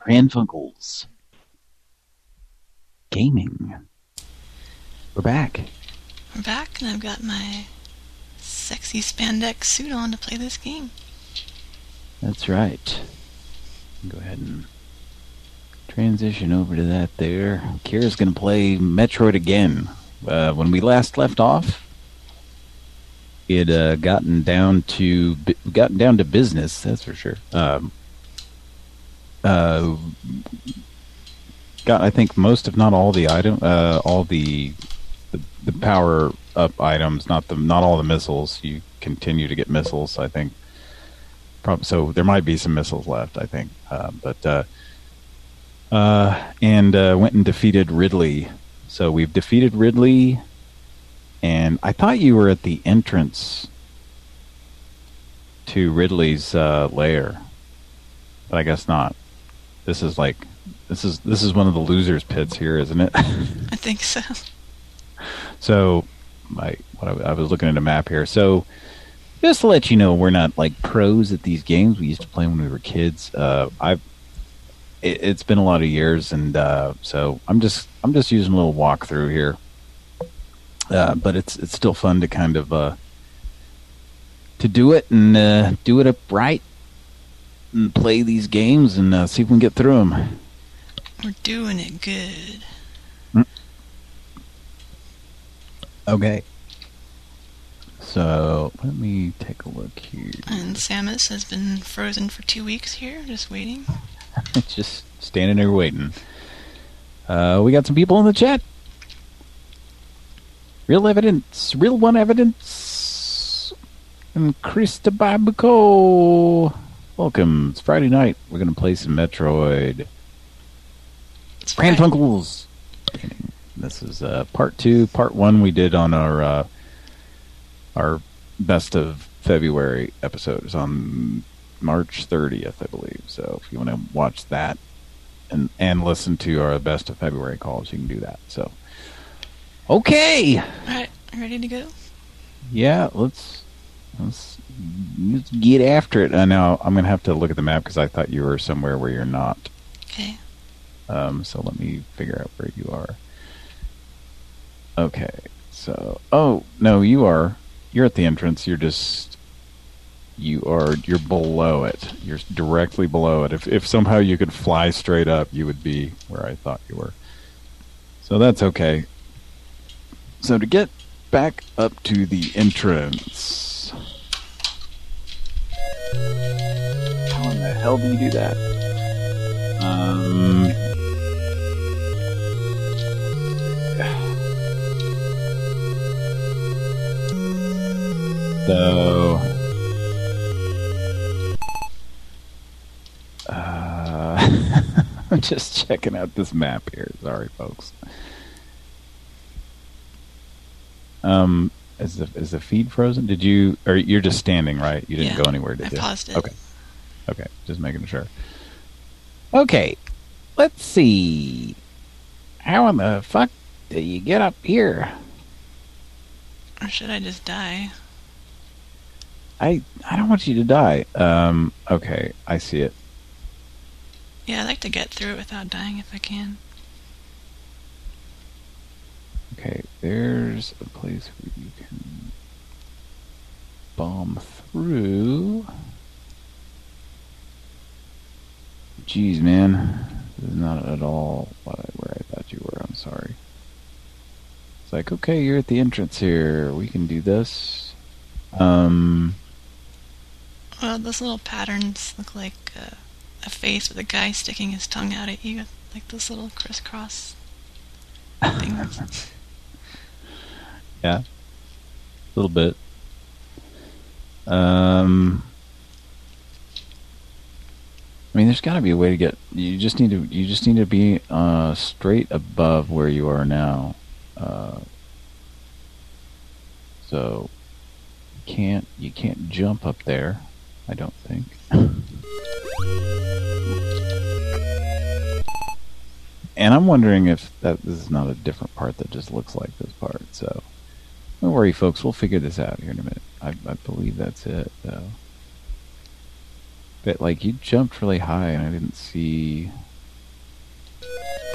Pran Funkels Gaming. We're back. We're back, and I've got my sexy spandex suit on to play this game. That's right. Go ahead and transition over to that there. Kira's going to play Metroid again. When we last left off, it gotten down to business. That's for sure. Got, I think, most, if not all, the all the power up items. Not all the missiles. You continue to get missiles, I think. So there might be some missiles left, I think. And went and defeated Ridley. So we've defeated Ridley, and I thought you were at the entrance to Ridley's lair, but I guess not. This is one of the losers' pits here, isn't it? I think so. So, I was looking at a map here. So, just to let you know, we're not like pros at these games. We used to play when we were kids. It's been a lot of years, and so I'm just using a little walkthrough here. But it's still fun to kind of to do it and do it upright and play these games and see if we can get through them. We're doing it good. Okay. So let me take a look here. And Samus has been frozen for 2 weeks here, just waiting. Just standing there waiting. We got some people in the chat. Real one evidence. And Krista Babuko. Welcome. It's Friday night. We're going to play some Metroid. Pran Funkels. This is part 2. Part 1 we did on our best of February episode. It's on March 30th, I believe. So if you want to watch that and listen to our best of February calls, you can do that. So, okay. All right, ready to go? Yeah, let's get after it. Now I'm gonna have to look at the map because I thought you were somewhere where you're not. Okay. So let me figure out where you are. Okay. So, oh no, you're at the entrance. You're below it. You're directly below it. If somehow you could fly straight up, you would be where I thought you were. So that's okay. So to get back up to the entrance, how in the hell do you do that? So, I'm just checking out this map here. Sorry, folks. Is the feed frozen? Did you, or you're just standing, right? You didn't go anywhere, did you? I paused it. Okay, just making sure. Okay, let's see. How in the fuck do you get up here? Or should I just die? I don't want you to die. Okay, I see it. Yeah, I'd like to get through it without dying if I can. Okay, there's a place where you can bomb through. Jeez, man. This is not at all where I thought you were. I'm sorry. It's like, okay, you're at the entrance here. We can do this. Well, those little patterns look like a face with a guy sticking his tongue out at you. Like those little crisscross things. Yeah. A little bit. I mean, there's got to be a way to get. You just need to be straight above where you are now. So you can't jump up there, I don't think. And I'm wondering if this is not a different part that just looks like this part. So don't worry, folks. We'll figure this out here in a minute. I believe that's it, though. But, like, you jumped really high, and I didn't see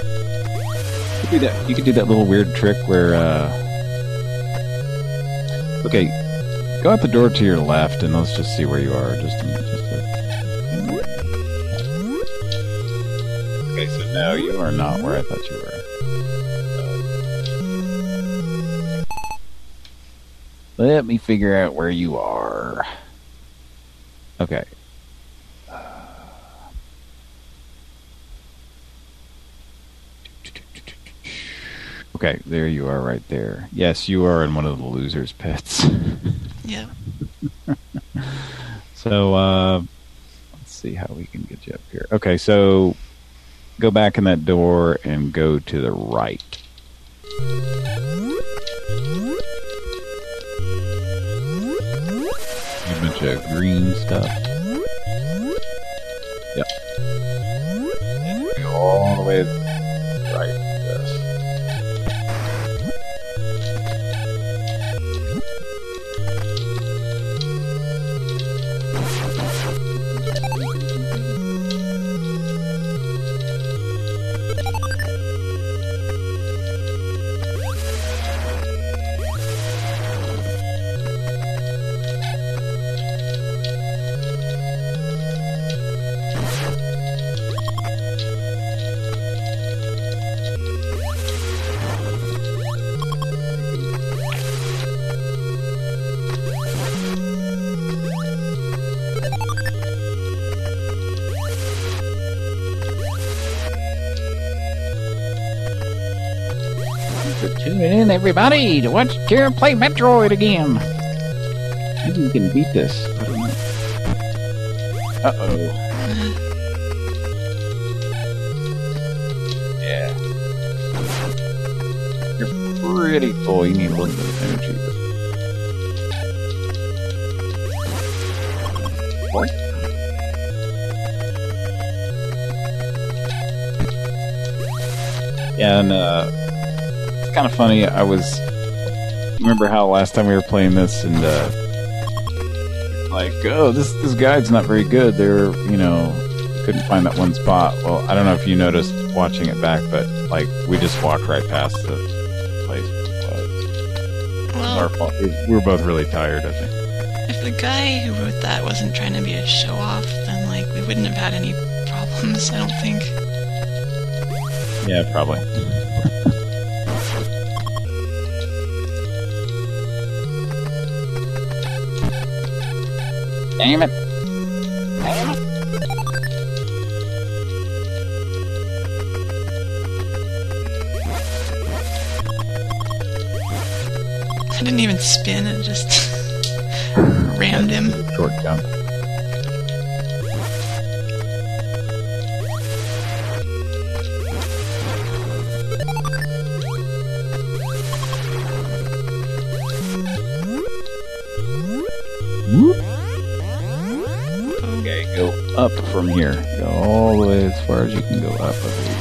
You could do that little weird trick where, okay, go out the door to your left, and let's just see where you are. Okay, so no, you are not where I thought you were. Let me figure out where you are. Okay. Okay, there you are right there. Yes, you are in one of the loser's pits. Yep. So, let's see how we can get you up here. Okay, so go back in that door and go to the right. A bunch of green stuff. Yep. And go all the way to the right. Yes. Tune in, everybody, to watch Kira play Metroid again. Maybe we can beat this. I don't know. Uh-oh. Yeah. You're pretty full. You need a little bit of energy. What? Yeah, and, kind of funny. Remember how last time we were playing this and like, oh, this guide's not very good. Couldn't find that one spot. Well, I don't know if you noticed watching it back, but like we just walked right past the place. Well, our fault. We were both really tired, I think. If the guy who wrote that wasn't trying to be a show off, then like we wouldn't have had any problems, I don't think. Yeah, probably. Damn it. Damn it. I didn't even spin, it just rammed him. Short jump. Whoop. Okay, go up from here. Go all the way as far as you can go up, I believe.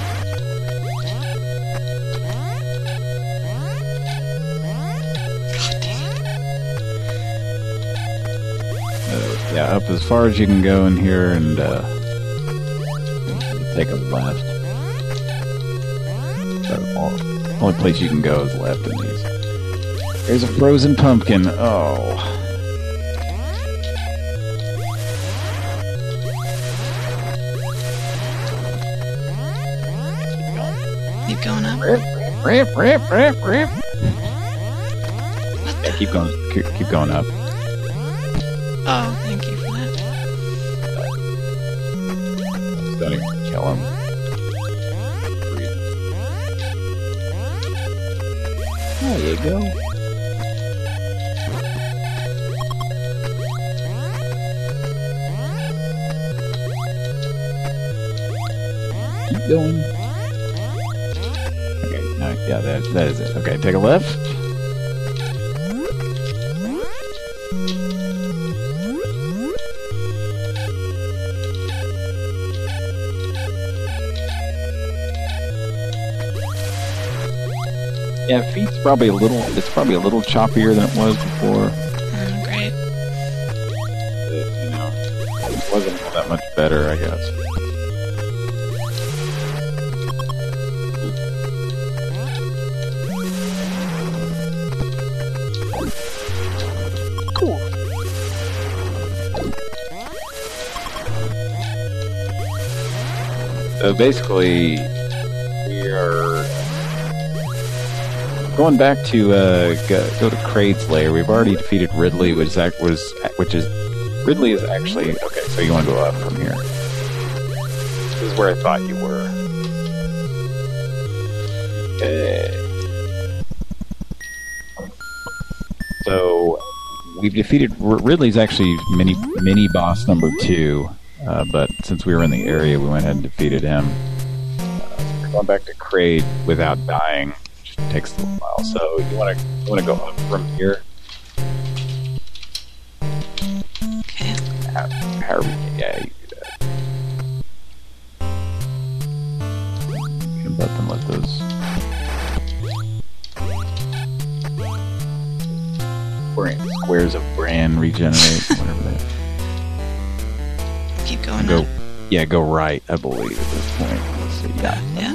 Yeah, up as far as you can go in here, and take a left. So, only place you can go is left in these. There's a frozen pumpkin. Oh. Keep going up. Rip. What Yeah, keep going up. Oh, thank you for that. Don't even kill him. There you go. Keep going. Okay, yeah, that is it. Okay, take a left. Yeah, feet's probably a little choppier than it was before. Great. It wasn't all that much better, I guess. So basically, we are going back to go to Kraid's lair. We've already defeated Ridley, Ridley is actually okay. So you want to go up from here. This is where I thought you were. Okay. So we've defeated Ridley's actually mini boss number 2, but since we were in the area, we went ahead and defeated him. We're going back to Kraid without dying. Just takes a little while. So you want to go up from here. Okay. Yeah, you do that. You can let those squares of bran regenerate, whatever that. Keep going up. Yeah, go right, I believe, at this point. Let's see. Yeah.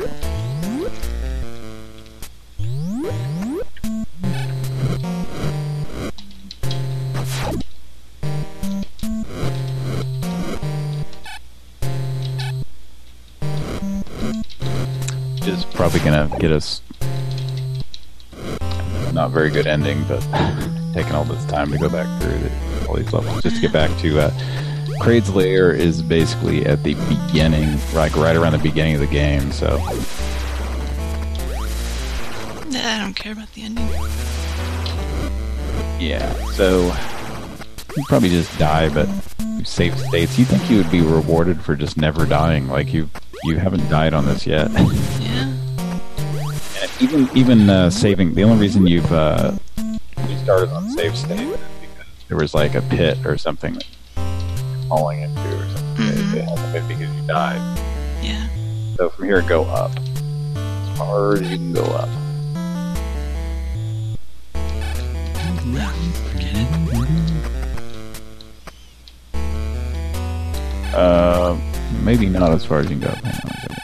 Which is probably gonna get us not very good ending, but taking all this time to go back through all these levels just to get back to Kraid's lair is basically at the beginning, like right around the beginning of the game. So I don't care about the ending. Yeah, so you probably just die, but save states. You think you would be rewarded for just never dying? Like you haven't died on this yet. Yeah. Even saving. The only reason you started on save state is because there was like a pit or something that you're falling into or something. It happened because you died. Yeah. So from here, go up as hard as you can go up. Forget it. Maybe not as far as you can go. Hang on a second.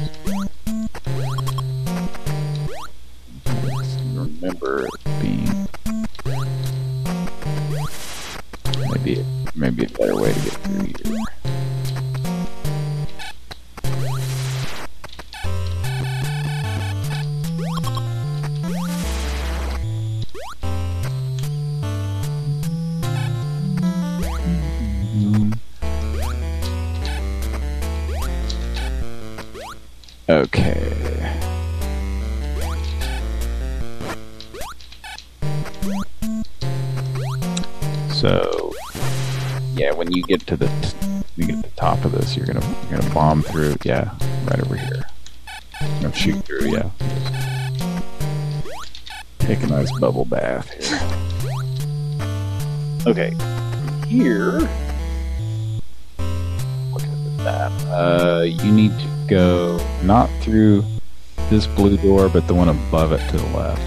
Remember it being maybe a better way to get through here. Okay. So, yeah, when you get to the top of this, you're gonna bomb through. Yeah, right over here. You're gonna shoot through. Yeah. Take a nice bubble bath here. Okay, from here. Look at that. You need to go not through this blue door, but the one above it to the left.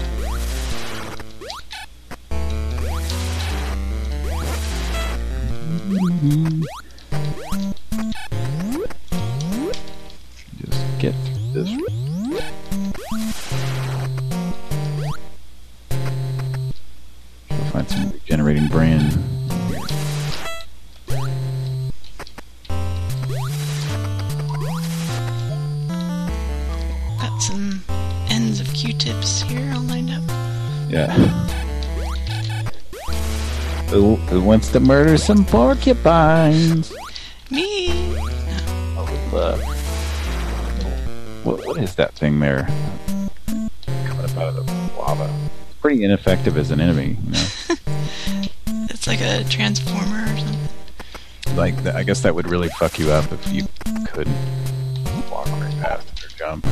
Just get through this. We'll find some regenerating brain. Got some ends of Q-tips here all lined up. Yeah. Who wants to murder some porcupines? Me! What is that thing there? Coming up out of the lava. It's pretty ineffective as an enemy, you know? It's like a transformer or something. Like, I guess that would really fuck you up if you couldn't walk right past it or jump.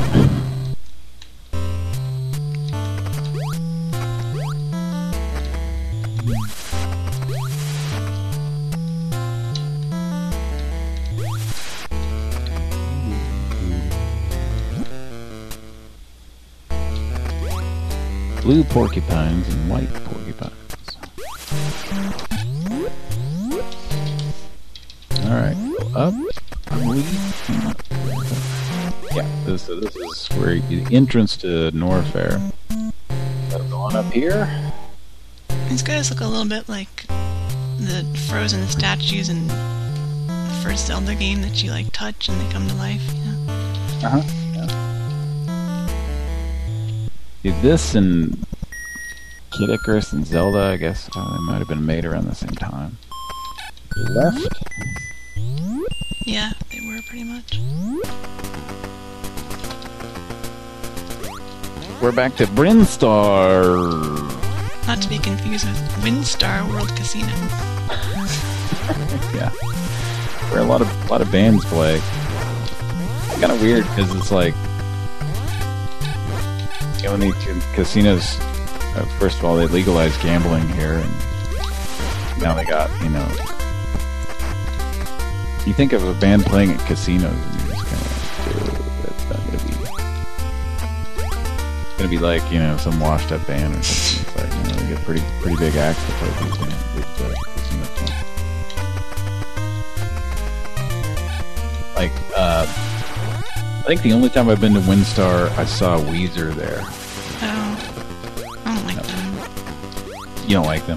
Blue porcupines and white porcupines. Alright, go up. Yeah, this is where the entrance to Norfair. So going up here. These guys look a little bit like the frozen statues in the first Zelda game that you like touch and they come to life, you know? Uh-huh. Yeah. See, this and Kid Icarus and Zelda, I guess, they might have been made around the same time. Left? Yeah, they were pretty much. We're back to Brinstar. Not to be confused with Windstar World Casino. Yeah, where a lot of bands play. It's kind of weird because it's like, you know, when these casinos, first of all, they legalized gambling here, and now they got, you know, you think of a band playing at casinos, and you're just kind of like, dude, that's not gonna be. It's gonna be like, you know, some washed up band or something. It's like, you know, they get pretty big acts to play these casinos. Like, I think the only time I've been to Windstar, I saw Weezer there. Oh, I don't like them. You don't like them?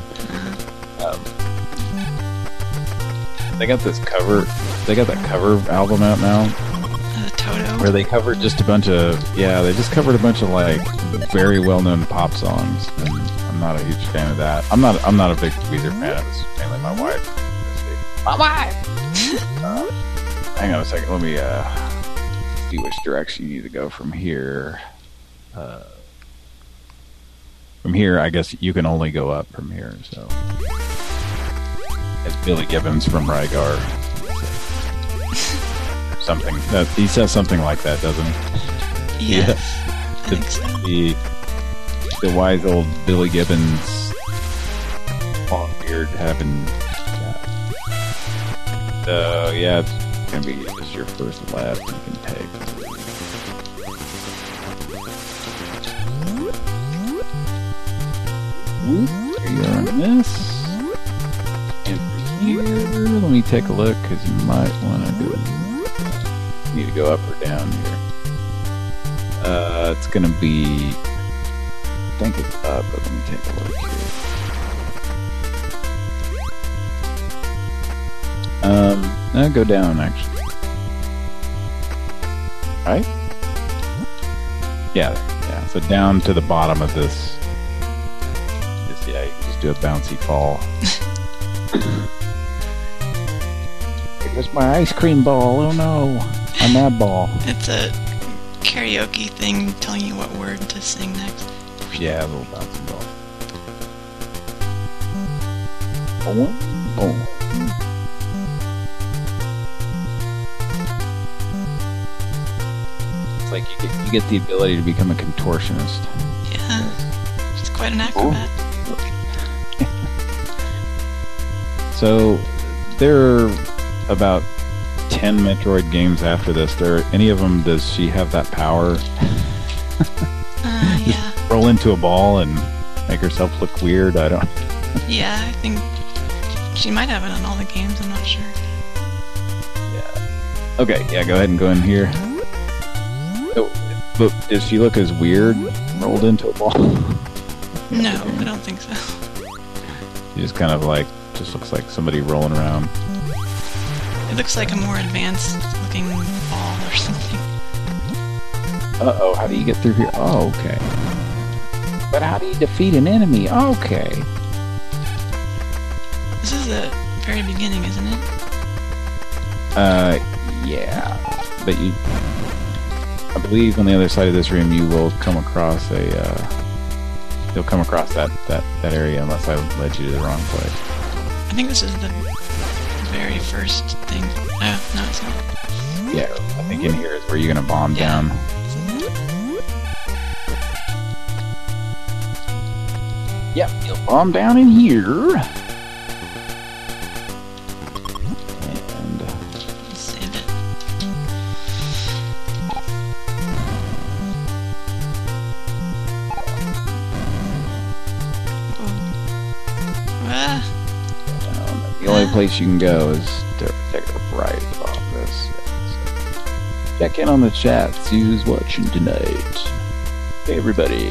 They got this cover. They got that cover album out now. Toto. Where they covered just a bunch of, they just covered a bunch of like very well-known pop songs, and I'm not a huge fan of that. I'm not a big Weezer fan. It's mainly my wife. My wife. Hang on a second. Let me see which direction you need to go from here. From here, I guess you can only go up from here. So, it's Billy Gibbons from Rygar. Something that he says something like that, doesn't he? Yes, I think so. The wise old Billy Gibbons, long beard having. It's gonna be just your first left you can take. There you are on this. And for here, let me take a look, because you might want to do it. You need to go up or down here. It's gonna be. I think it's up, but let me take a look here. No, go down actually. Right? Yeah. So down to the bottom of this. You can just do a bouncy fall. It was my ice cream ball. Oh no, a mad ball. It's a karaoke thing telling you what word to sing next. Yeah, a little bouncy ball. Oh. It's like you get the ability to become a contortionist. Yeah, it's quite an acrobat. So there are about 10 Metroid games after this. Any of them, does she have that power? Yeah. Roll into a ball and make herself look weird? I don't. Yeah, I think she might have it on all the games. I'm not sure. Yeah. Okay. Yeah. Go ahead and go in here. Oh, but does she look as weird rolled into a ball? No, I don't think so. She just kind of like. Just looks like somebody rolling around. It looks like a more advanced looking ball or something. Uh-oh, how do you get through here? Oh, okay. But how do you defeat an enemy? Okay. This is the very beginning, isn't it? Yeah. But I believe on the other side of this room you will come across you'll come across that area unless I led you to the wrong place. I think this is the very first thing. Oh, no, it's not. Yeah, I think in here is where you're going to bomb down. Yep, you'll bomb down in here. And save it. the only place you can go is to take a right off this. So check in on the chat, see who's watching tonight. Hey everybody.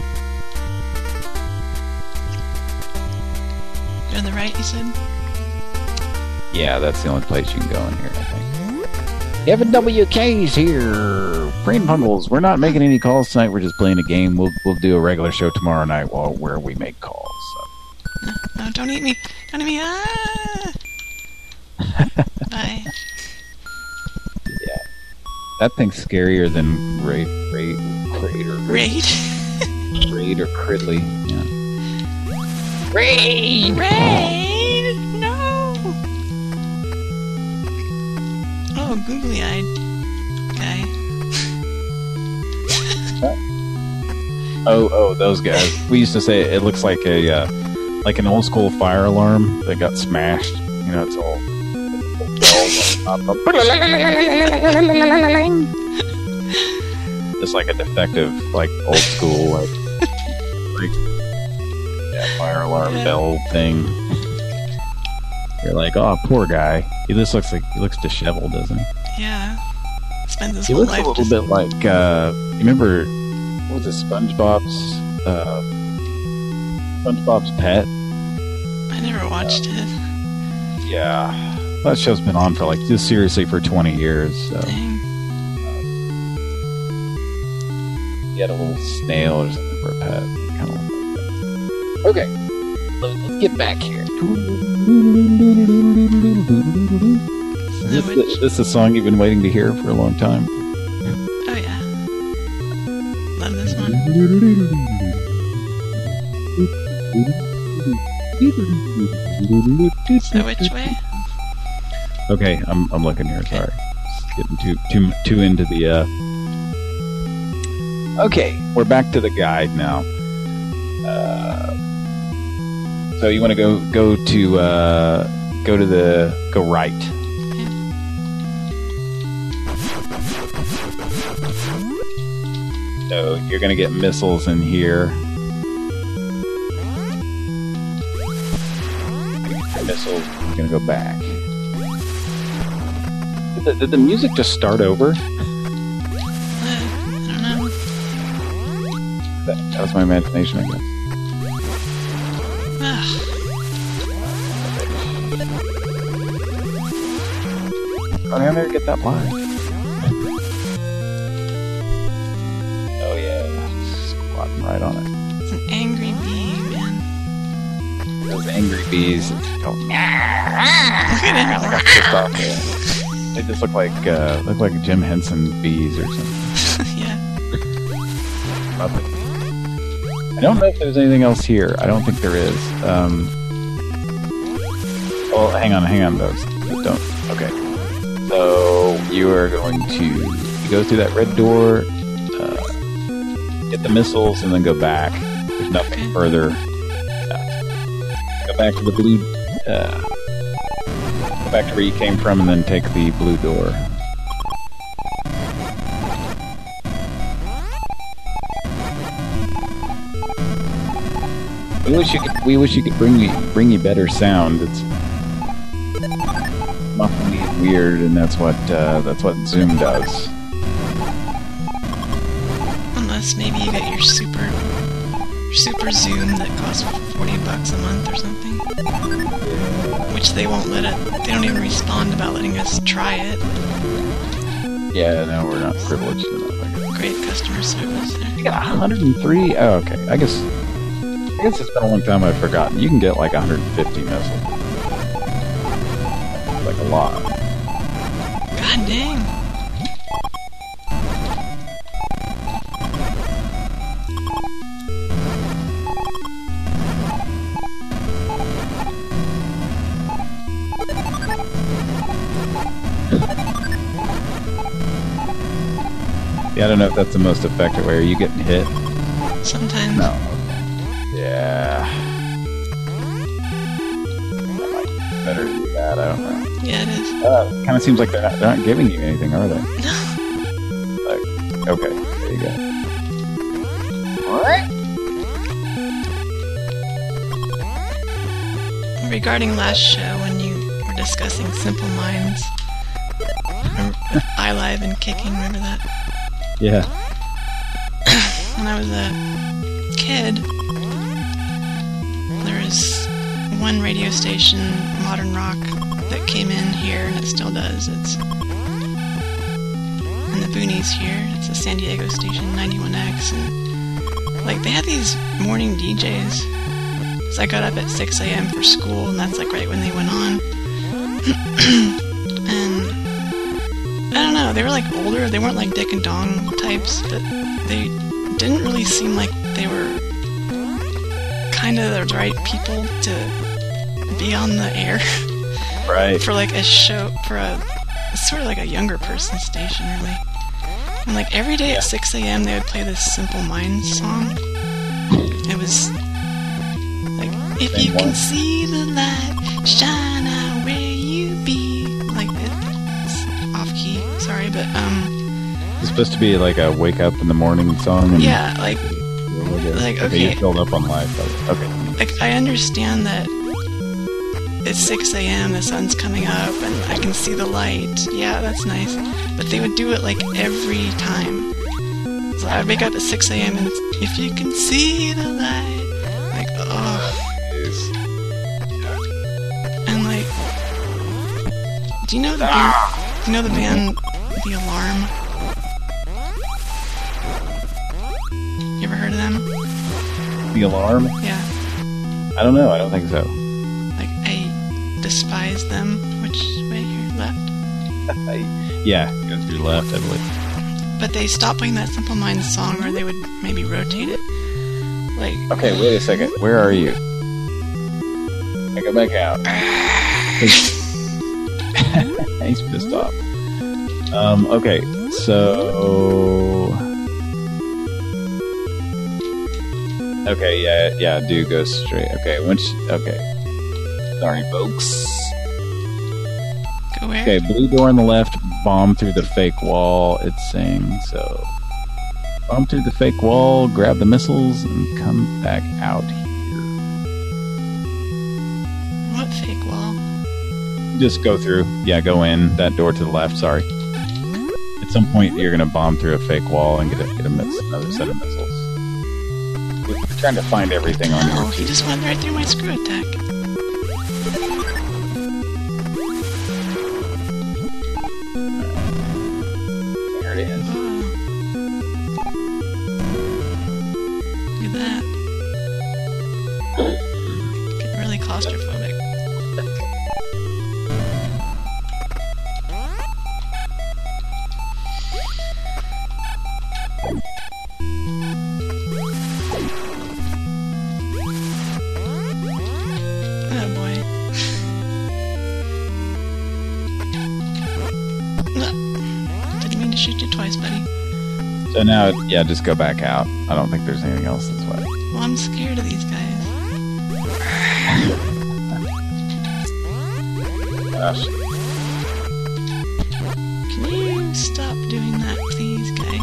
Go to the right, you said? Yeah, that's the only place you can go in here, I think. Evan WK's here. Brain Pungles. We're not making any calls tonight. We're just playing a game. We'll do a regular show tomorrow night where we make calls. So. No, don't eat me. Don't eat me. Ah! Bye. Yeah. That thing's scarier than Raid or Cridley. Yeah. Raid! No! Oh, googly-eyed guy. Oh, those guys. We used to say it looks like like an old school fire alarm that got smashed. You know, it's all just like a defective, like old school, like fire alarm bell thing. You're like, oh, poor guy. He looks disheveled, doesn't he? Yeah. Spends his He whole looks life a little bit like you remember what was it, SpongeBob's Pet? I never watched it. Yeah. That show's been on for just seriously for 20 years. So. Dang. He had a little snail or something for a pet. Kind of like that. Okay. Let's get back here. Is this a song you've been waiting to hear for a long time? Oh, yeah. Love this one. So which way? Okay, I'm looking here. Sorry, just getting too into the. Okay, we're back to the guide now. So you want to go right. So you're gonna get missiles in here. Missiles. You're gonna go back. Did the music just start over? I don't know. That's my imagination, I guess. Ugh. Oh, I never get that line. Oh yeah, squatting right on it. It's an angry bee, man. Those angry bees go. Look at I got pissed off there. They just look like Jim Henson bees or something. Yeah. Nothing. I don't know if there's anything else here. I don't think there is. Oh, hang on, those. Don't. Okay. So you are going to go through that red door, get the missiles, and then go back. There's nothing further. Go back to the blue. Go back to where you came from, and then take the blue door. We wish you could bring you better sound. It's muffly and weird, and that's what Zoom does. Unless maybe you get your super Zoom that costs $40 a month or something. Which they won't let it. They don't even respond about letting us try it. Yeah, no, we're not privileged enough. I guess. Great customer service there. You got 103. Oh, okay. I guess it's been a long time. I've forgotten. You can get like 150 missiles. Like a lot. God dang. Yeah, I don't know if that's the most effective way. Are you getting hit? Sometimes. No. Yeah. That might be better to do that. I don't know. Yeah, it is. Kind of seems like they're not giving you anything, are they? No. Like, okay, there you go. Regarding last show when you were discussing Simple Minds, iLive and Kicking, remember that? Yeah. When I was a kid, there was one radio station, Modern Rock, that came in here, and it still does. It's the boonies here. It's a San Diego station, 91X, and like they had these morning DJs. So I got up at 6 a.m. for school, and that's like right when they went on. And I don't know, they were like older. They weren't like Dick and Dong types, but they didn't really seem like they were kind of the right people to be on the air. Right. For like a show, for a sort of like a younger person station, really. And like every day at 6 a.m. they would play this Simple Minds song. It was like, if you can see the light shine out where you be. Like it's off key, sorry, but It's supposed to be like a wake up in the morning song. And yeah, like okay, you filled up on live. Okay. Like I understand that it's 6 a.m., the sun's coming up, and I can see the light. Yeah, that's nice. But they would do it like every time. So I'd wake up at 6 a.m. and if you can see the light, like, oh. And like, do you know the band? Do you know the band, The Alarm? You ever heard of them? The Alarm? Yeah. I don't know. I don't think so. Like, I despise them. Which way? Your left? Yeah, go through left, I believe. But they stopped playing that Simple Minds song, or they would maybe rotate it. Like, okay, wait a second. Where are you? I go back out. He's pissed off. Okay, so... Okay, yeah, do go straight. Okay, okay. Sorry, folks. Go where? Okay, blue door on the left, bomb through the fake wall, it's saying, so... Bomb through the fake wall, grab the missiles, and come back out here. What fake wall? Just go through. Yeah, go in. That door to the left, sorry. At some point, you're going to bomb through a fake wall and get another set of missiles. We're trying to find everything on here. Oh, he just went right through my screw attack. There it is. Oh. Look at that. Getting really claustrophobic. Oh boy. Didn't mean to shoot you twice, buddy. So now, yeah, just go back out. I don't think there's anything else this way. Well, I'm scared of these guys. Gosh. Can you stop doing that, please, guy?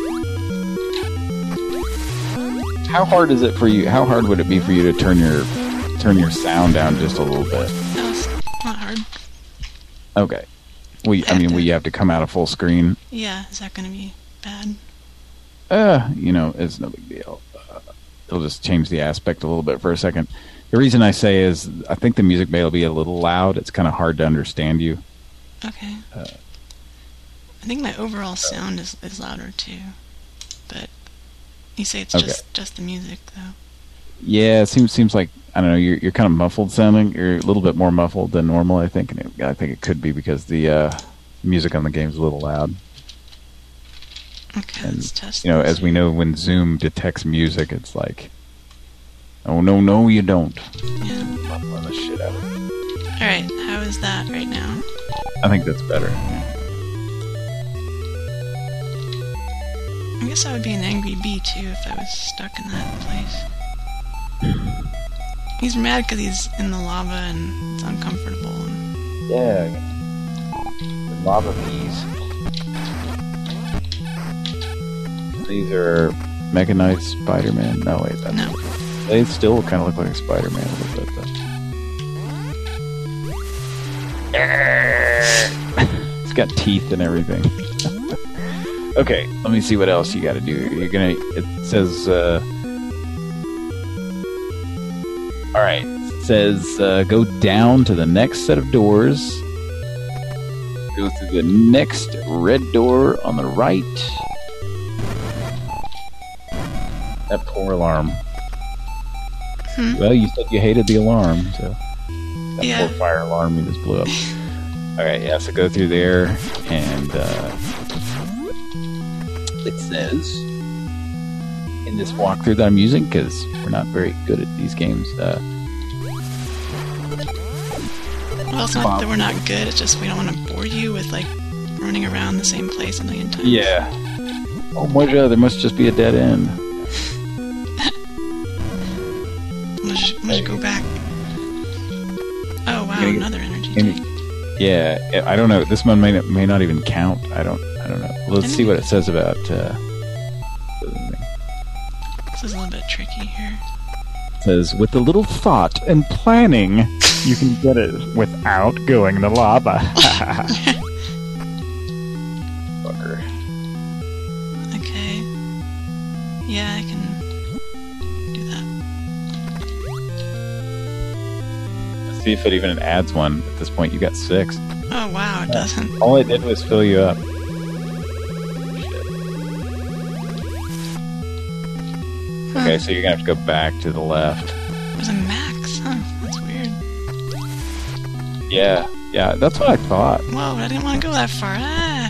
How hard is it for you? How hard would it be for you to turn your sound down just a little bit? No, it's not hard. Okay. Will you have to come out of full screen? Yeah, is that going to be bad? It's no big deal. It'll just change the aspect a little bit for a second. The reason I say is I think the music may be a little loud. It's kind of hard to understand you. Okay. I think my overall sound is louder too, but you say it's just the music though. Yeah, it seems like I don't know. You're kind of muffled sounding. You're a little bit more muffled than normal, I think, and I think it could be because the music on the game is a little loud. Okay, let's test. As we know, when Zoom detects music, it's like, oh no, you don't. Yeah. Muffling the shit out of it. All right, how is that right now? I think that's better. Yeah. I guess I would be an angry bee too if I was stuck in that place. He's mad because he's in the lava and it's uncomfortable. Yeah. The lava bees. These are Mega Knight Spider-Man. No, wait. No. They still kind of look like Spider-Man a little bit, though. It's got teeth and everything. Okay, let me see what else you got to do. It says, alright, it says, go down to the next set of doors. Go through the next red door on the right. That poor alarm. Well, you said you hated the alarm, so that poor fire alarm you just blew up. Alright, yeah, so go through there, and it says in this walkthrough that I'm using, because we're not very good at these games. Well, it's not that we're not good, it's just we don't want to bore you with, like, running around the same place a million times. Yeah. Oh, Mojo, there must just be a dead end. Let's go back. Oh, wow, another energy tank. Yeah, I don't know. This one may not even count. I don't know. Let's see what it says about. This is a little bit tricky here. It says, with a little thought and planning, you can get it without going to lava. Fucker. Okay. Yeah, I can do that. Let's see if it even adds one. At this point, you got 6. Oh, wow, it doesn't. All it did was fill you up. Okay, so you're gonna have to go back to the left. There's a max, huh? That's weird. Yeah, that's what I thought. Whoa, I didn't want to go that far. Ah!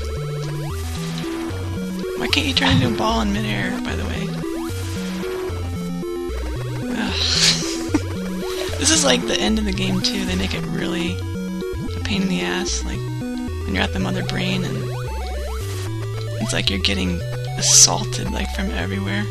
Why can't you turn into a ball in midair, by the way? This is like the end of the game, too. They make it really a pain in the ass, like when you're at the mother brain, and it's like you're getting assaulted, like, from everywhere.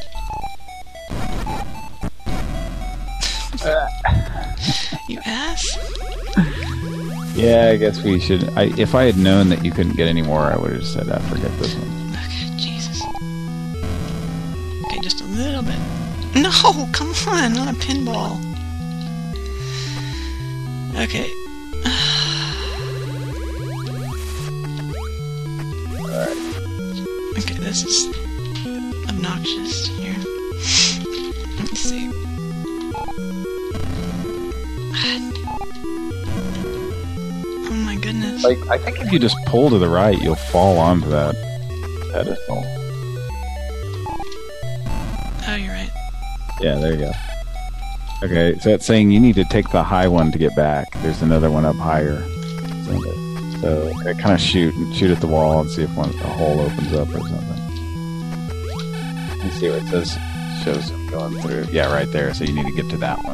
You ass? Yeah, I guess we should. If I had known that you couldn't get any more, I would have just said, forget this one. Okay, Jesus. Okay, just a little bit. No, come on, not a pinball. Okay. Alright. Okay, this is obnoxious here. Let me see. Oh my goodness. Like, I think if you just pull to the right, you'll fall onto that pedestal. Oh, you're right. Yeah, there you go. Okay, so it's saying you need to take the high one to get back. There's another one up higher. So kind of shoot at the wall and see if a hole opens up or something. Let's see what it says. Shows it going through. Yeah, right there. So you need to get to that one.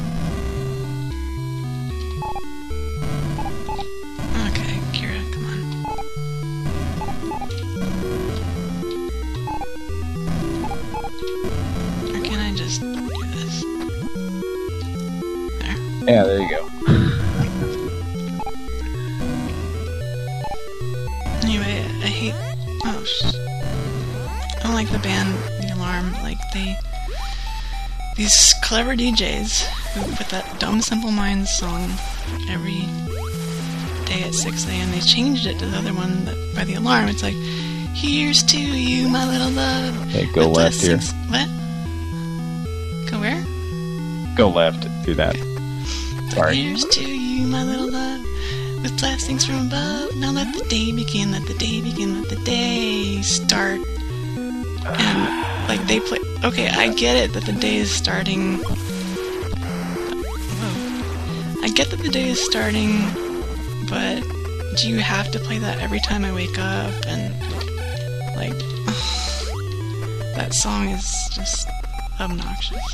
Okay, Kira, come on. Or can I just do this? There. Yeah, there you go. Anyway, I hate... Oh, I don't like the band, The Alarm. Like, these clever DJs who put that dumb Simple Minds song every day at 6 a.m. They changed it to the other one by The Alarm. It's like, here's to you, my little love. Okay, go left here. What? Go where? Go left through that. Sorry. Here's to you, my little love. With blessings from above, now let the day begin, let the day begin, let the day start. And, like, they play... Okay, I get it that the day is starting... Whoa. I get that the day is starting, but do you have to play that every time I wake up? And, like... that song is just obnoxious.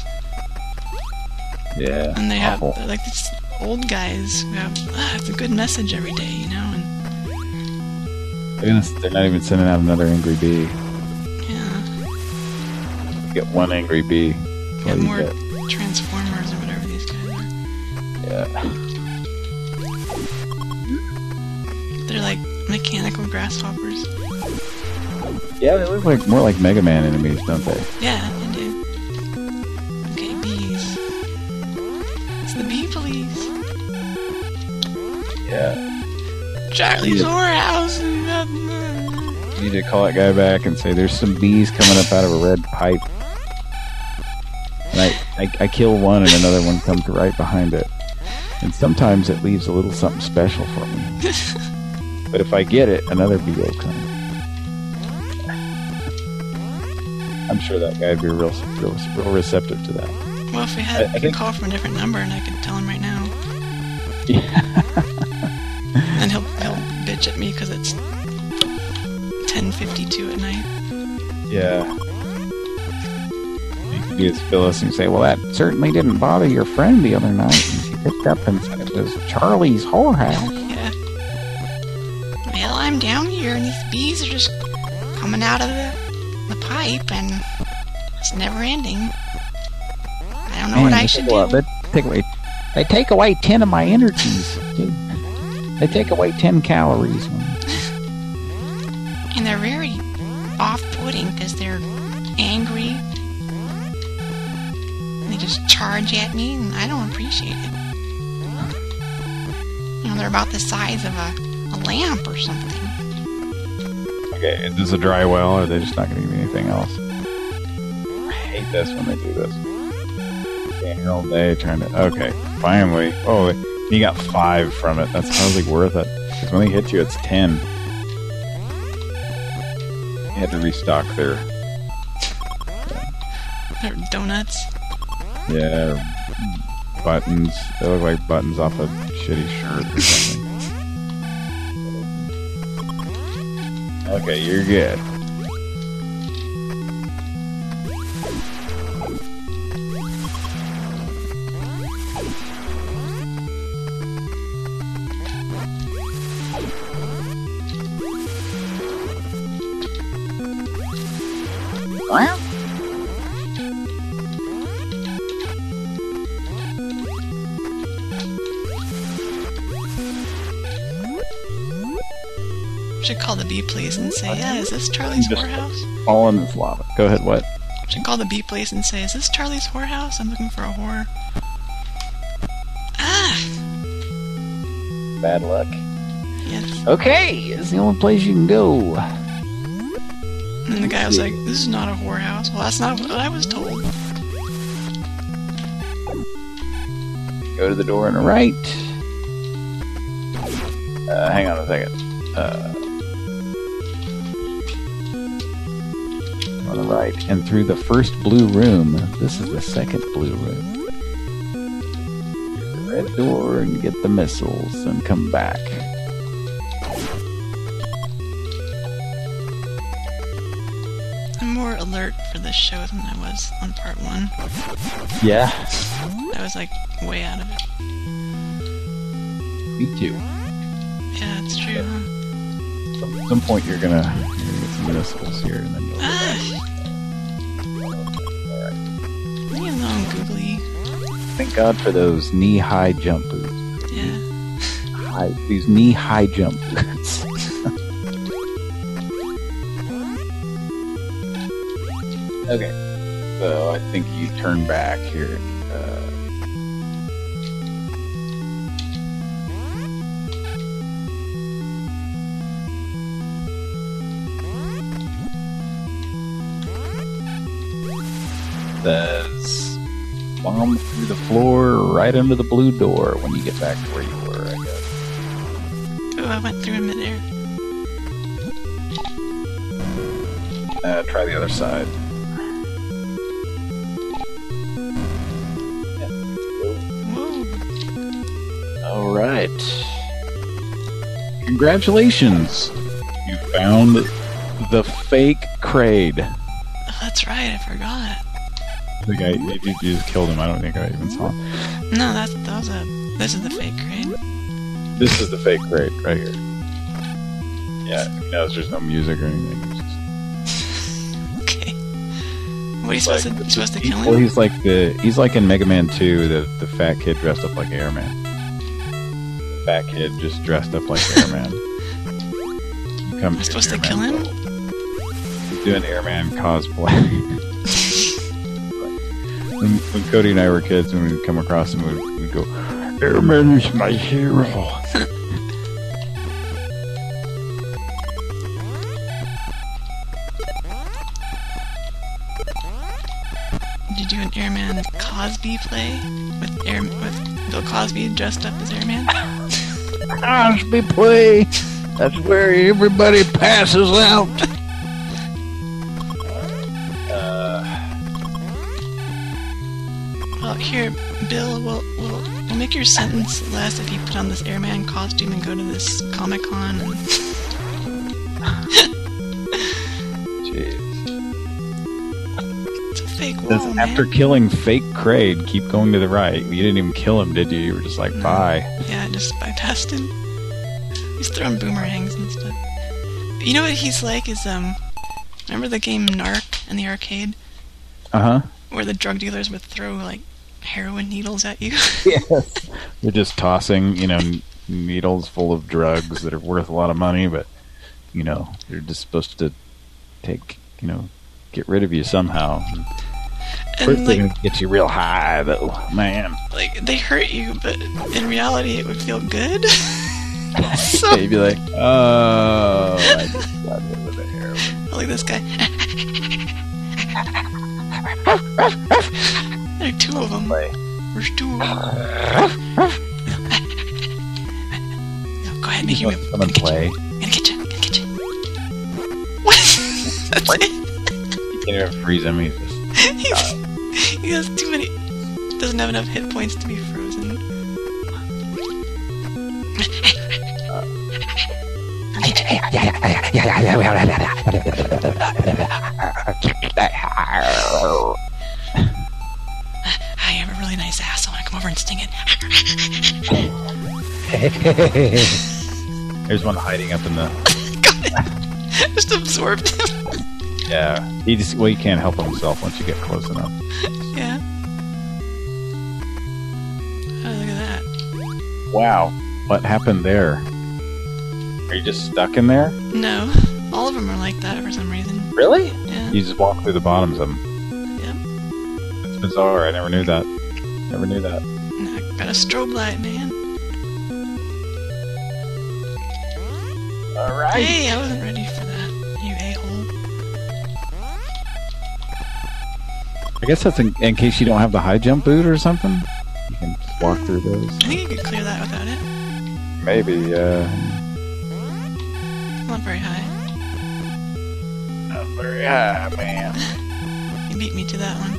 Yeah, and they have, awful. like, these old guys who have, it's a good message every day, you know, and... They're not even sending out another Angry Bee. Yeah. You get one Angry Bee. Get more Transformers or whatever these guys are. Yeah. They're like mechanical grasshoppers. Yeah, they look like more like Mega Man enemies, don't they? Yeah, they do. Okay, bees. It's the bee police. Yeah. Charlie's whorehouse. You need to call that guy back and say, there's some bees coming up out of a red pipe. And I kill one and another one comes right behind it. And sometimes it leaves a little something special for me. But if I get it, another bee will come. I'm sure that guy'd be real receptive to that. Well, if we had a call from a different number, and I could tell him right now. Yeah. And he'll bitch at me because it's 10:52 at night. Yeah. You could use Phyllis and say, well, that certainly didn't bother your friend the other night. And she picked up and said it was Charlie's whorehouse. Yeah. Well, I'm down here and these bees are just coming out of the pipe and it's never ending. I don't know what I should do. They take away 10 of my energies. They take away 10 calories. And they're very off-putting because they're angry. They just charge at me, and I don't appreciate it. You know, they're about the size of a lamp or something. Okay, is this a dry well, or are they just not going to give me anything else? I hate this when they do this. Staying here all day trying to... Okay, finally. Oh, you got 5 from it. That's hardly worth it. Because when they hit you, it's 10. You had to restock their donuts. Yeah, buttons. They look like buttons off a shitty shirt or something. Okay, you're good. Well? Should call the bee place and say, yeah, is this Charlie's whorehouse? All in this lava. Go ahead, what? Should call the bee place and say, is this Charlie's whorehouse? I'm looking for a whore. Ah! Bad luck. Yes. Okay, it's the only place you can go. And then the guy was like, this is not a whorehouse. Well, that's not what I was told. Go to the door on the right. Hang on a second. On the right. And through the first blue room. This is the second blue room. The red door and get the missiles and come back. I'm more alert for this show than I was on part 1. Yeah. I was like way out of it. Me too. Yeah, it's true, huh? At some point you're gonna get some missiles here and then you'll Alright. Leave me alone, Googly. Thank God for those knee-high jump boots. Yeah. These knee-high jump boots. Okay. So I think you turn back here. Says bomb through the floor right under the blue door when you get back to where you were, I guess. Oh, I went through in midair. Try the other side. Whoa. Alright. Congratulations! You found the fake Kraid. Oh, that's right, I forgot. The guy, you just killed him. I don't think I even saw him. No, this is the fake Kraid. This is the fake Kraid right here. Yeah, there's just no music or anything. Okay. What are you supposed to kill him? Well, he's like in Mega Man 2, the fat kid dressed up like Airman. The fat kid just dressed up like Airman. Am I supposed to kill him? He's doing Airman cosplay. When Cody and I were kids, when we'd come across him, we'd go, Airman is my hero. Did you do an Airman Cosby play with Bill Cosby dressed up as Airman? Cosby play. That's where everybody passes out. Well, here, Bill, we'll make your sentence less if you put on this airman costume and go to this Comic-Con and... Jeez. It's a fake wall, man. After killing fake Kraid, keep going to the right. You didn't even kill him, did you? You were just like, bye. Yeah, just bypassed him. He's throwing boomerangs and stuff. You know what he's like is, remember the game Narc in the arcade? Uh-huh. Where the drug dealers would throw, like, heroin needles at you? Yes. They're just tossing, needles full of drugs that are worth a lot of money, but, they're just supposed to take, get rid of you somehow. First, they're gonna get you real high, though, man. Like, they hurt you, but in reality, it would feel good. So, you'd be like, oh, I just got hit with a heroin. Like this guy. There are two of them. There's two of them. No, go ahead, make your move. Come and play. I'm gonna get you. What? That's What? it. You can't even freeze him. He has too many. Doesn't have enough hit points to be frozen. I have a really nice ass. I want to come over and sting it. There's one hiding up in the... Just absorbed him. Yeah. He can't help himself once you get close enough. Yeah. Oh, look at that. Wow. What happened there? Are you just stuck in there? No. All of them are like that for some reason. Really? Yeah. You just walk through the bottoms of them. Yep. It's bizarre. I never knew that. Never knew that. I got a strobe light, man. Alright. Hey, I wasn't ready for that, you a-hole. I guess that's in case you don't have the high jump boot or something. You can just walk through those. I think you could clear that without it. Maybe, Not very high. Not very high, man. You beat me to that one.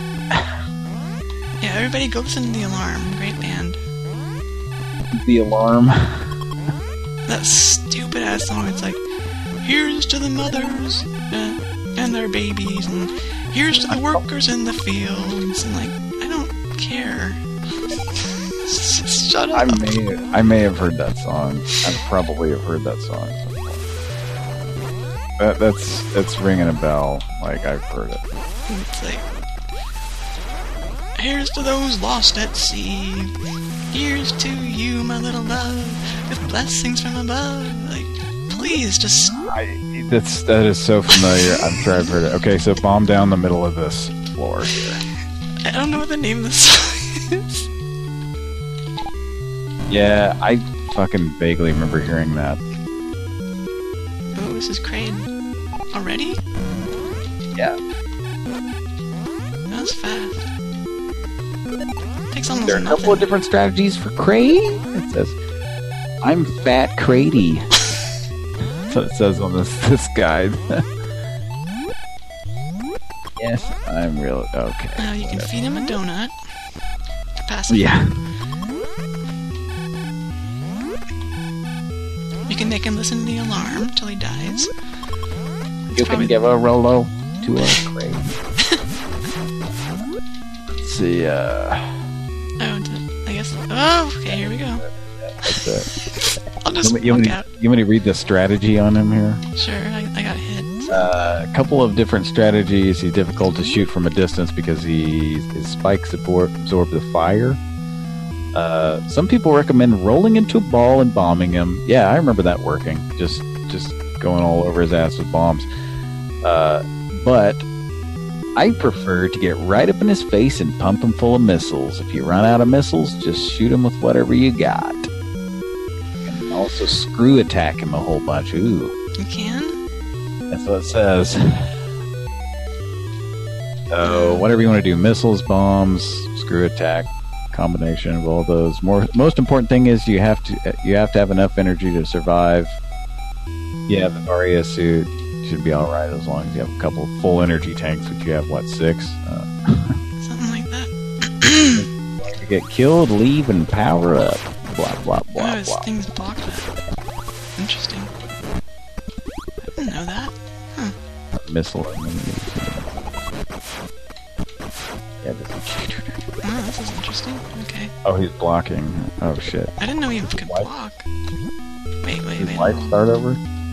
Yeah, everybody go listen to The Alarm. Great band. The Alarm. That stupid ass song. It's like, here's to the mothers and their babies, and here's to the workers in the fields, and like, I don't care. Shut up. I may have heard that song. I probably have heard that song. That's ringing a bell. Like, I've heard it. It's like, here's to those lost at sea. Here's to you, my little love, with blessings from above. Like, please, just... That is so familiar. I'm sure I've heard it. Okay, so bomb down the middle of this floor here. I don't know what the name of the song is. Yeah, I fucking vaguely remember hearing that. Oh, this is Kraid. Already? Yeah. That was fast. Takes almost There are a nothing. couple of different strategies for Kraid. It says, I'm Fat Craidy. That's what it says on this guide. Yes, I'm real. Okay. You can feed him a donut. To pass it. Yeah. You can make him listen to The Alarm till he dies. You can give a Rolo to a Kraid. Let's see, I guess... Oh, okay, here we go. That's it. I'll just You walk want out. me to read the strategy on him here? Sure, I got hit. A couple of different strategies. He's difficult to shoot from a distance because his spikes absorb the fire. Some people recommend rolling into a ball and bombing him. Yeah, I remember that working. Just going all over his ass with bombs. But I prefer to get right up in his face and pump him full of missiles. If you run out of missiles, just shoot him with whatever you got. You can also screw attack him a whole bunch. Ooh. You can? That's what it says. So, whatever you want to do. Missiles, bombs, screw attack, combination of all those. Most important thing is you have to have enough energy to survive Yeah, the Varia suit should be alright as long as you have a couple of full energy tanks, which you have, what, 6? Something like that. To get killed, leave, and power up. Blah, blah, blah, Oh, his blah. thing's blocked that. Interesting. I didn't know that. Missile. Yeah, Oh, this is interesting. Okay. oh, he's blocking. Oh, shit. I didn't know he could Light? block. Wait. His light start over?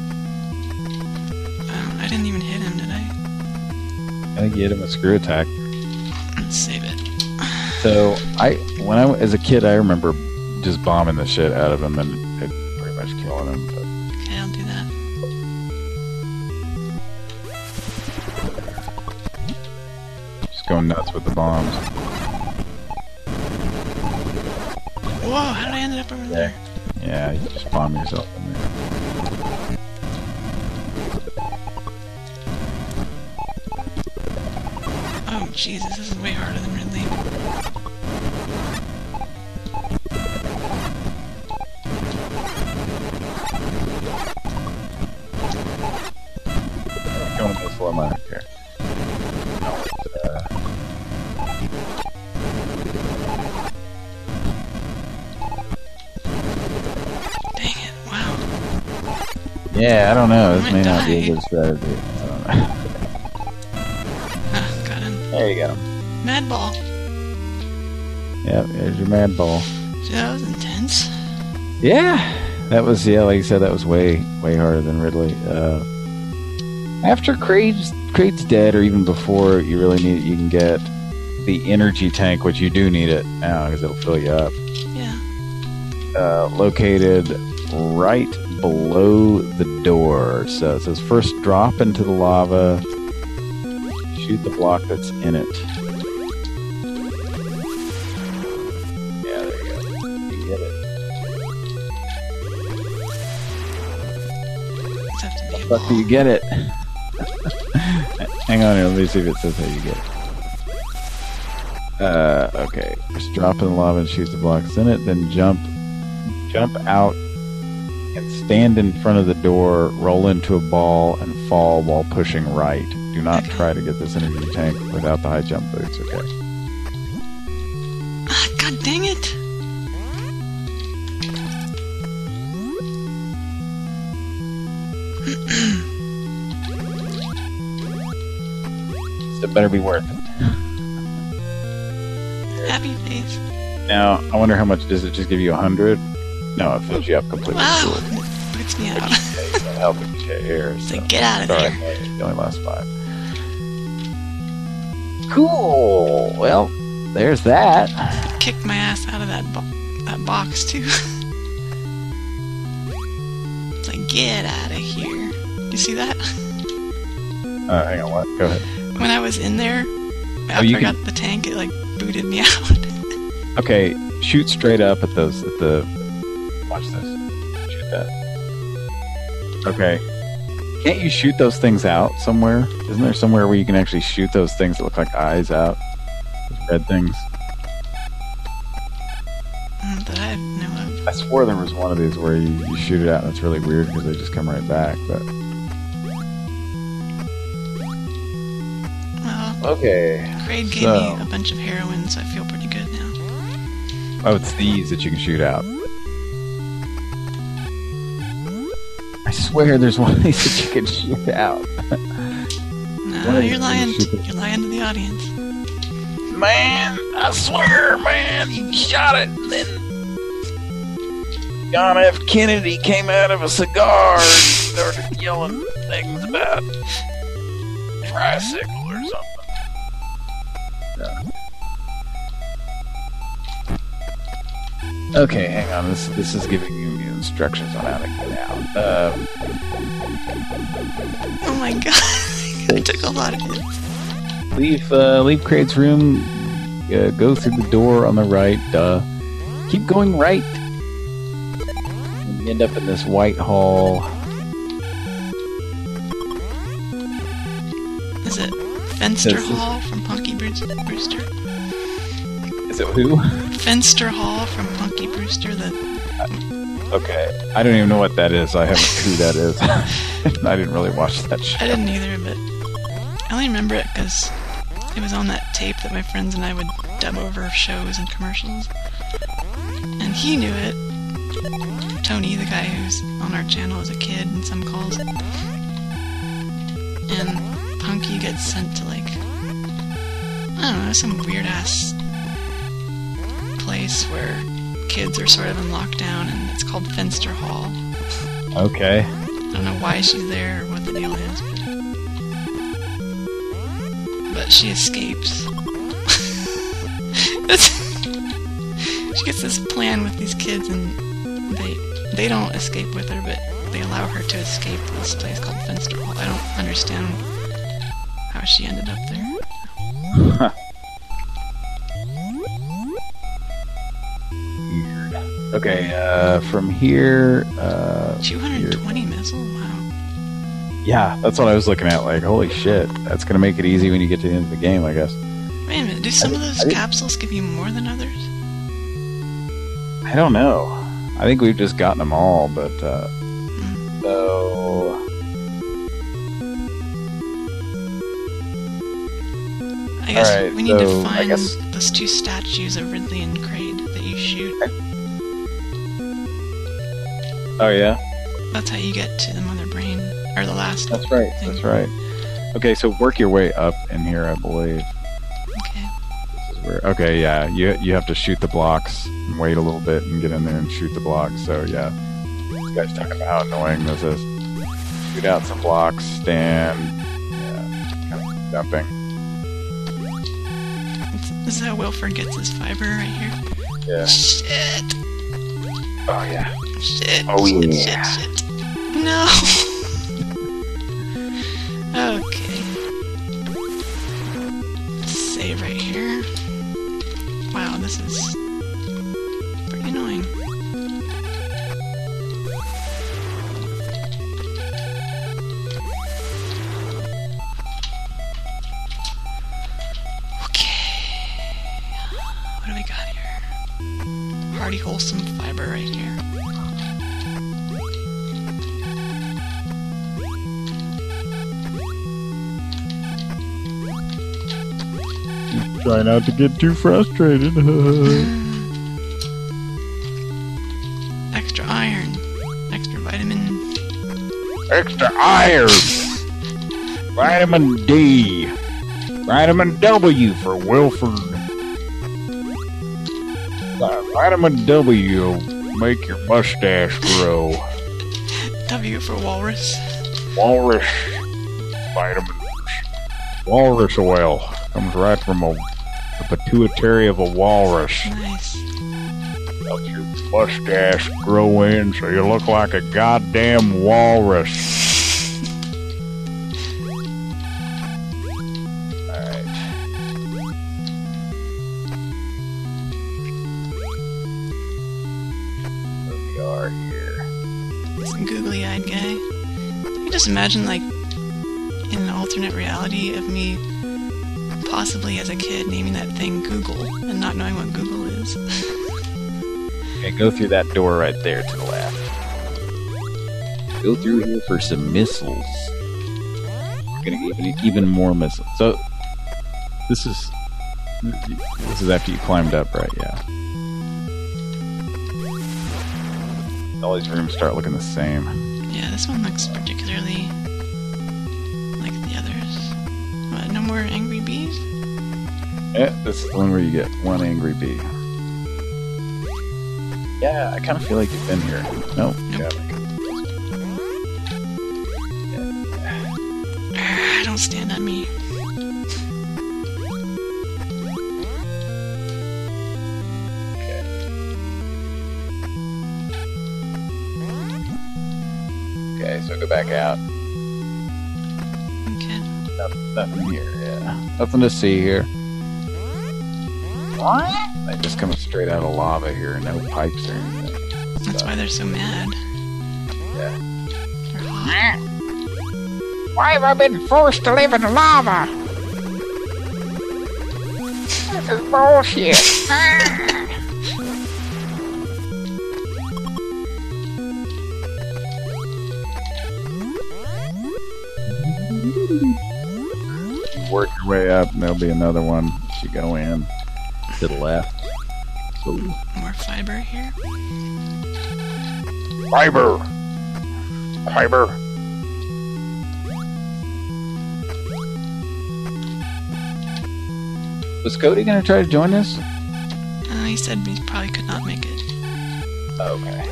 I didn't even hit him, did I? I think you hit him with screw attack. Let's save it. So, when I as a kid, I remember just bombing the shit out of him and pretty much killing him. But Okay, I'll do that. just going nuts with the bombs. Whoa, how did I end up over there? Yeah, you just bomb yourself in there. Oh, Jesus, this is way harder than Ridley. Going this slow, I don't care. Dang it, wow. Yeah, I don't know. This I may not be a died. good strategy. I don't know. Ah, got him. There you go. Mad ball. Yep, there's your mad ball. See, that was intense. Yeah, that was, yeah, like you said, that was way harder than Ridley. After Kraid's dead, or even before, you really need it. You can get the energy tank, which you do need it now because it'll fill you up. Yeah. Located right below the door. So it says first drop into the lava, shoot the block that's in it. Yeah, there you go. You get it. This have to be a But ball. do you get it? Hang on here, let me see if it says how you get it. Okay. Just drop in the lava and shoot the blocks in it, then jump out and stand in front of the door, roll into a ball, and fall while pushing right. Do not try to get this energy tank without the high jump boots, okay? Ah, God dang it! So it better be worth it. Happy face. Now, I wonder how much does it just give you 100? No, it fills you up completely. Wow! Cool. Puts me out. That'll help if you get here. So So. get out of Sorry, there. you only lost 5. Cool. Well, there's that. Kicked my ass out of that box, too. It's like, get out of here. You see that? Hang on, what? Go ahead. When I was in there, after you I got the tank, it like booted me out. Okay, shoot straight up at those. Watch this. Shoot that. Okay. Can't you shoot those things out somewhere? Isn't there somewhere where you can actually shoot those things that look like eyes out? Those red things. That I know of. I swore there was one of these where you shoot it out and it's really weird because they just come right back. But Well, okay. Kraid gave So- me a bunch of heroin, so I feel pretty good now. Oh, it's these that you can shoot out. I swear there's one of these that you can shoot out. No, Why you're lying. did you shoot it? You're lying to the audience. Man, I swear, man, he shot it and then John F. Kennedy came out of a cigar and started yelling things about tricycle or something. No. Okay, hang on. This is giving you instructions on how to get out. Oh my god. I took a lot of hits. Leave Kraid's room. Go through the door on the right. Keep going right. And you end up in this white hall. Is it Fenster This is- Hall from Punky Brewster? Is it who? Fenster Hall from Punky Brewster, the Okay, I don't even know what that is. I haven't who that is. I didn't really watch that show. I didn't either, but I only remember it because it was on that tape that my friends and I would dub over shows and commercials. And he knew it. Tony, the guy who's on our channel as a kid in some calls. And Punky gets sent to, like, I don't know, some weird-ass place where kids are sort of in lockdown, and it's called Fenster Hall. Okay. I don't know why she's there or what the deal is, but she escapes. She gets this plan with these kids, and they don't escape with her, but they allow her to escape this place called Fenster Hall. I don't understand how she ended up there. Huh. Weird. Okay, from here... 220 missile? Wow. Yeah, that's what I was looking at. Like, holy shit. That's going to make it easy when you get to the end of the game, I guess. Wait a minute, do some of those capsules give you more than others? I don't know. I think we've just gotten them all, but, so... I guess Alright, we need to so find those two statues of Ridley and Kraid that you shoot. Oh, yeah? That's how you get to the mother brain, or the last That's right, thing. that's right. Okay, so work your way up in here, I believe. Okay. This is where, okay, yeah, you have to shoot the blocks and wait a little bit and get in there and shoot the blocks, so yeah. This guy's talking about how annoying this is. Shoot out some blocks, stand, yeah, kind of jumping. This is how Wilford gets his fiber right here. Yeah. Shit! Oh, yeah. Shit! Oh, shit, yeah. Shit! No! Okay. Save right here. Wow, this is pretty annoying. What do we got here? Hearty, wholesome fiber right here. Try not to get too frustrated. Extra iron. Extra vitamin. Extra iron! Vitamin D. Vitamin W for Wilford. Vitamin W make your mustache grow. W for walrus. Walrus vitamins. Walrus oil comes right from the pituitary of a walrus. Nice. Helps your mustache grow in so you look like a goddamn walrus. Alright. Where we are here. Some googly-eyed guy. I just imagine, like, in an alternate reality of me possibly as a kid naming that thing Google and not knowing what Google is. Okay, go through that door right there to the left. Go through here for some missiles. We're gonna get even more missiles. So, this is after you climbed up, right? Yeah. All these rooms start looking the same. Yeah, this one looks particularly like the others. What, no more angry bees? Yeah, this is the one where you get one angry bee. Yeah, I kind of feel like you've been here. Nope. Don't stand on me. Okay, so go back out. Okay. Nothing here, yeah. Nothing to see here. They just coming straight out of lava here, no pipes or anything. That's why they're so mad. Yeah. They're hot. Why have I been forced to live in lava? This is bullshit. Work your way up, and there'll be another one as you go in to the left. So, More fiber here. Fiber. Fiber. was Cody going to try to join us? He said he probably could not make it. Okay.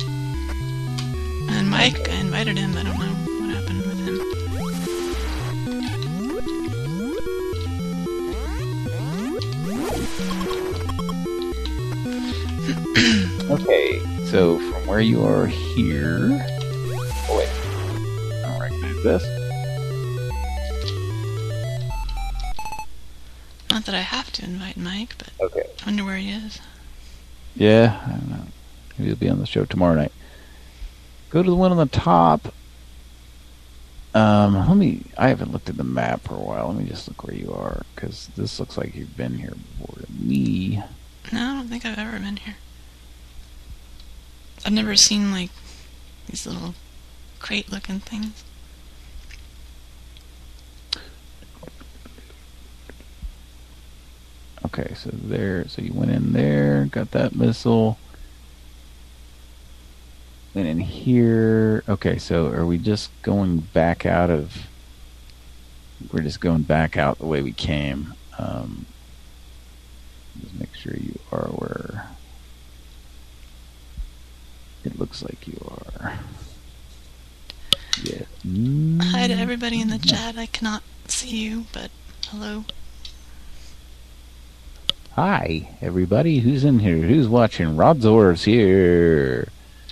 And Mike, I invited him. I don't know what happened with him. Okay, so from where you are here... Oh, wait. I don't recognize this. Not that I have to invite Mike, but Okay. I wonder where he is. Yeah, I don't know. Maybe he'll be on the show tomorrow night. Go to the one on the top. I haven't looked at the map for a while. Let me just look where you are, because this looks like you've been here before to me. No, I don't think I've ever been here. I've never seen, like, these little crate-looking things. Okay, so you went in there, got that missile. Went in here. Okay, so are we just going back out of... We're just going back out the way we came. Just make sure you are where it looks like you are. Yeah. Hi to everybody in the chat. I cannot see you, but hello. Hi, everybody. Who's in here? Who's watching? Rodzor's here.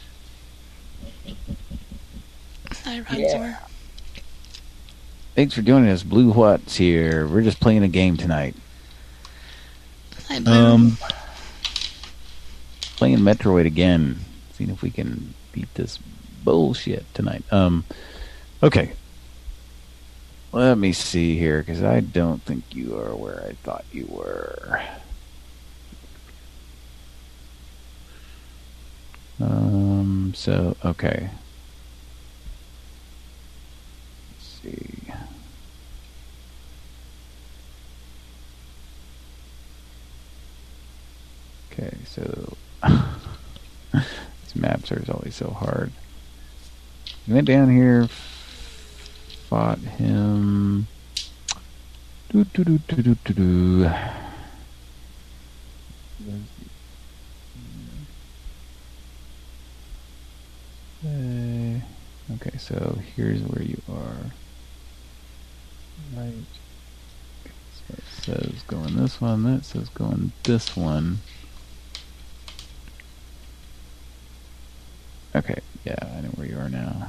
Hi, Rodzor. Thanks for joining us. Blue What's here. We're just playing a game tonight. Hi, Blue. Playing Metroid again. Seeing if we can beat this bullshit tonight. Okay. Let me see here, because I don't think you are where I thought you were. Okay. Let's see. Okay, so these maps are always so hard. You went down here, fought him. Okay, so here's where you are. Right. So it says go in this one, that says go in this one. Okay, yeah, I know where you are now.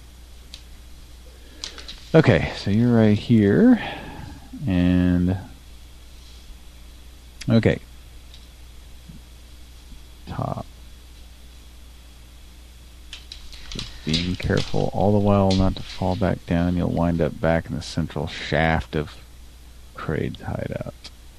Okay, so you're right here, and okay, top. Just being careful all the while not to fall back down. You'll wind up back in the central shaft of Kraid's hideout.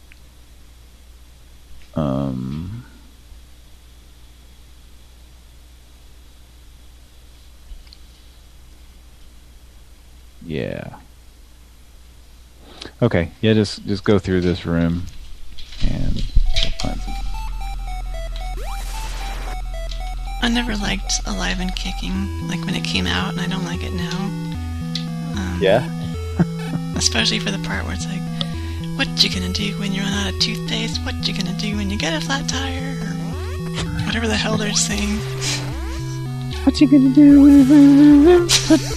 Yeah. Okay, yeah, just go through this room and you'll find some. I never liked Alive and Kicking, like when it came out, and I don't like it now. Yeah? Especially for the part where it's like, what you gonna do when you run out of toothpaste? What you gonna do when you get a flat tire? Or whatever the hell they're saying. What you gonna do when you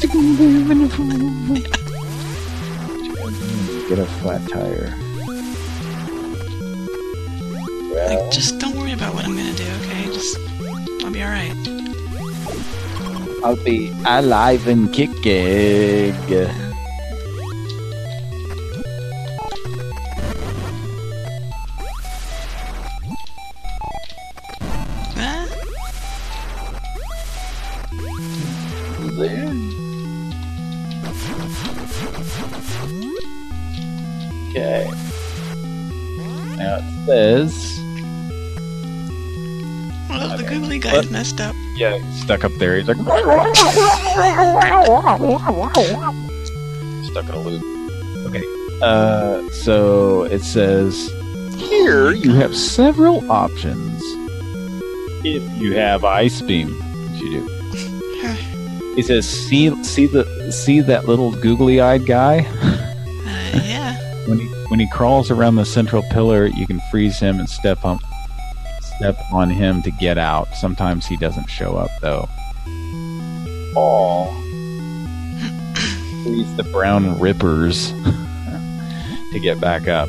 get a flat tire? Like, just don't worry about what I'm gonna do, okay? I'll be alright. I'll be alive and kicking. Okay. Now it says... Well, the googly guy's messed up. Yeah, he's stuck up there. He's like... stuck in a loop. Okay. So it says, here you have several options. If you have Ice Beam, which you do. He says, see that little googly-eyed guy? Yeah. When he crawls around the central pillar, you can freeze him and step on him to get out. Sometimes he doesn't show up though. Oh. Freeze the brown rippers to get back up.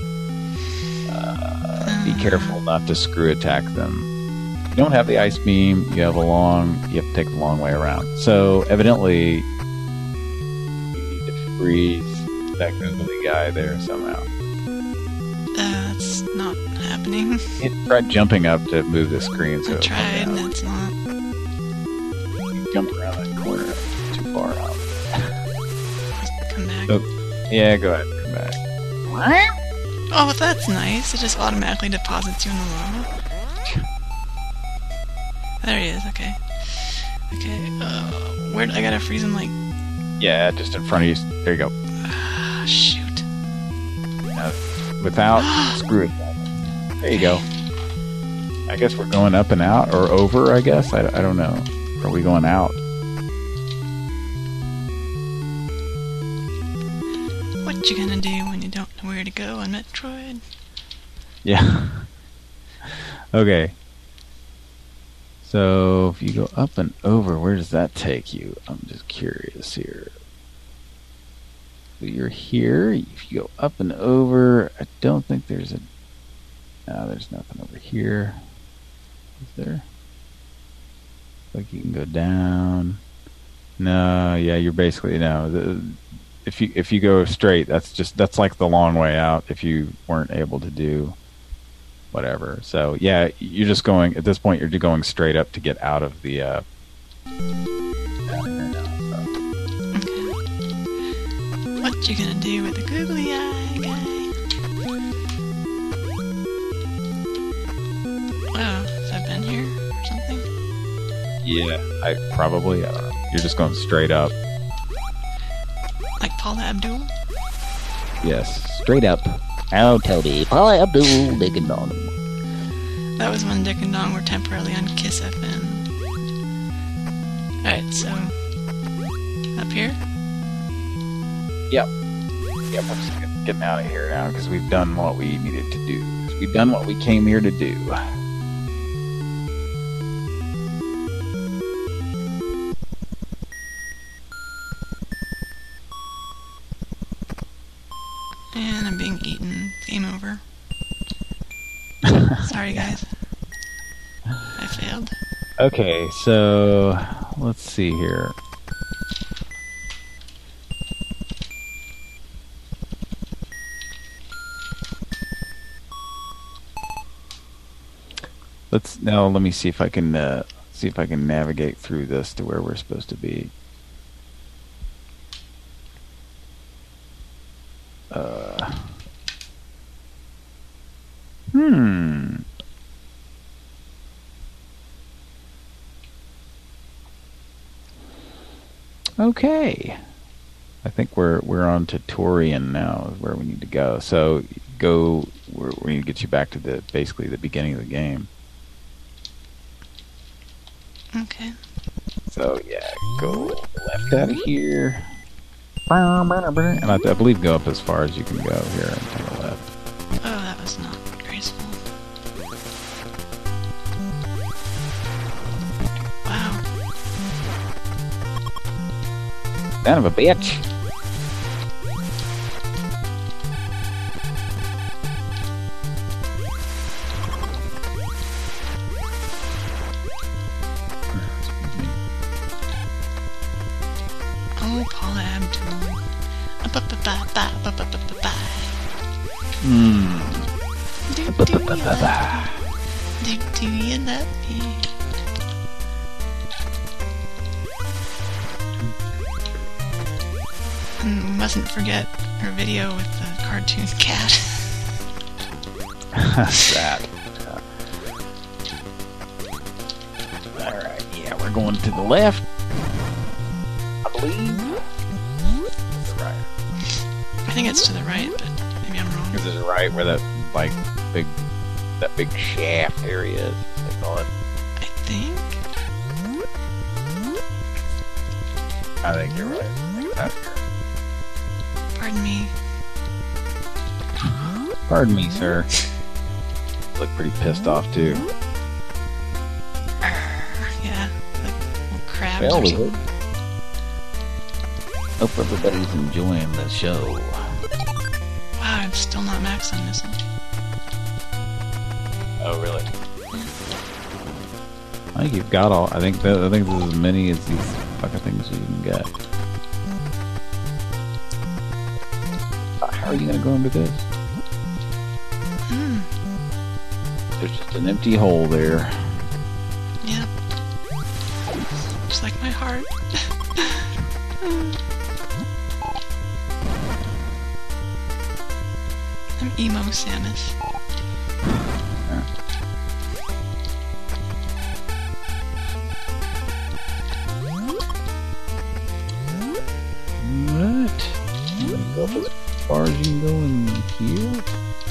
Be careful not to screw attack them. You don't have the ice beam. You have to take the long way around. So evidently, you need to freeze that googly guy there somehow. That's not happening. It tried jumping up to move the screen. So I tried, and it's not. You jump around that corner too far out. Come back. Oh, yeah, go ahead. Come back. Oh, that's nice. It just automatically deposits you in the lava. There he is. Okay. Okay. Where I gotta freeze him? Like. Yeah, just in front of you. There you go. Shoot. Without, screw it. There you go. I guess we're going up and out, or over, I guess. I don't know. Are we going out? What you gonna do when you don't know where to go on Metroid? Yeah. Okay. So, if you go up and over, where does that take you? I'm just curious here. So you're here. If you go up and over, I don't think there's a... No, there's nothing over here. Is there? Like you can go down. No, yeah, you're basically... No, if you go straight, that's like the long way out if you weren't able to do whatever. So, yeah, you're just going... At this point, you're going straight up to get out of the... Okay. What you gonna do with the googly eye guy? Oh, have I been here or something? Yeah, I don't know. You're just going straight up. Like Paula Abdul? Yes, straight up. Hello, Toby. Paula Abdul, Dick and Don. That was when Dick and Dong were temporarily on Kiss FM. Alright, so... Up here? Yep, we're just getting out of here now because we've done what we needed to do. We've done what we came here to do. And I'm being eaten. Game over. Sorry, guys. I failed. Okay, so let's see here. Let me see if I can navigate through this to where we're supposed to be. Okay. I think we're on to Torian now, is where we need to go. So we need to get you back to basically the beginning of the game. Okay. So yeah, go left out of here. And I believe go up as far as you can go here and to the left. Oh, that was not graceful. Wow. Son of a bitch. Oh, Paula Abdul. Do you love me? And we mustn't forget her video with the cartoon cat. That. Alright, yeah, we're going to the left. I believe. That's right. I think it's to the right, but maybe I'm wrong. Is it right where that big shaft area is? As they call it. I think. I think you're right. Exactly. Pardon me. Pardon me, sir. Look pretty pissed off too. Yeah, like little crabs Well, or we something. hope everybody's enjoying the show. Wow, I'm still not maxed on missile. Oh, really? I think you've got all. I think this is as many as these fucking things you can get. How are you gonna go into this? There's just an empty hole there. Yep. Just like my heart. I'm emo Samus. What? Go as far as you can go in here?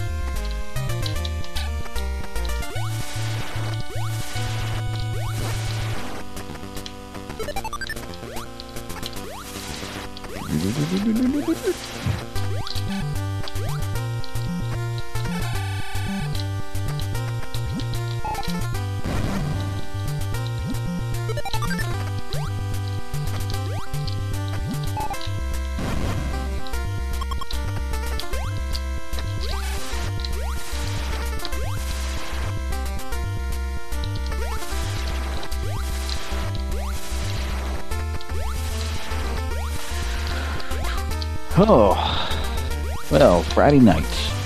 Oh, well, Friday night.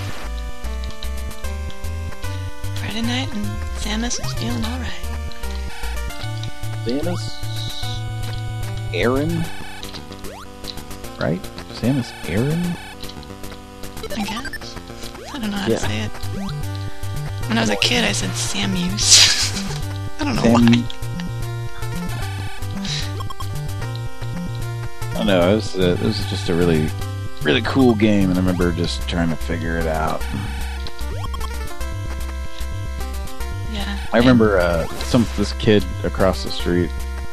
Friday night and Samus is feeling alright. Samus Aran, right? Samus Aran? I guess. I don't know how Yeah. to say it. When I was a kid, I said Samus. I don't know Sam- why. I don't know. It was just a really cool game, and I remember just trying to figure it out. Yeah. I remember this kid across the street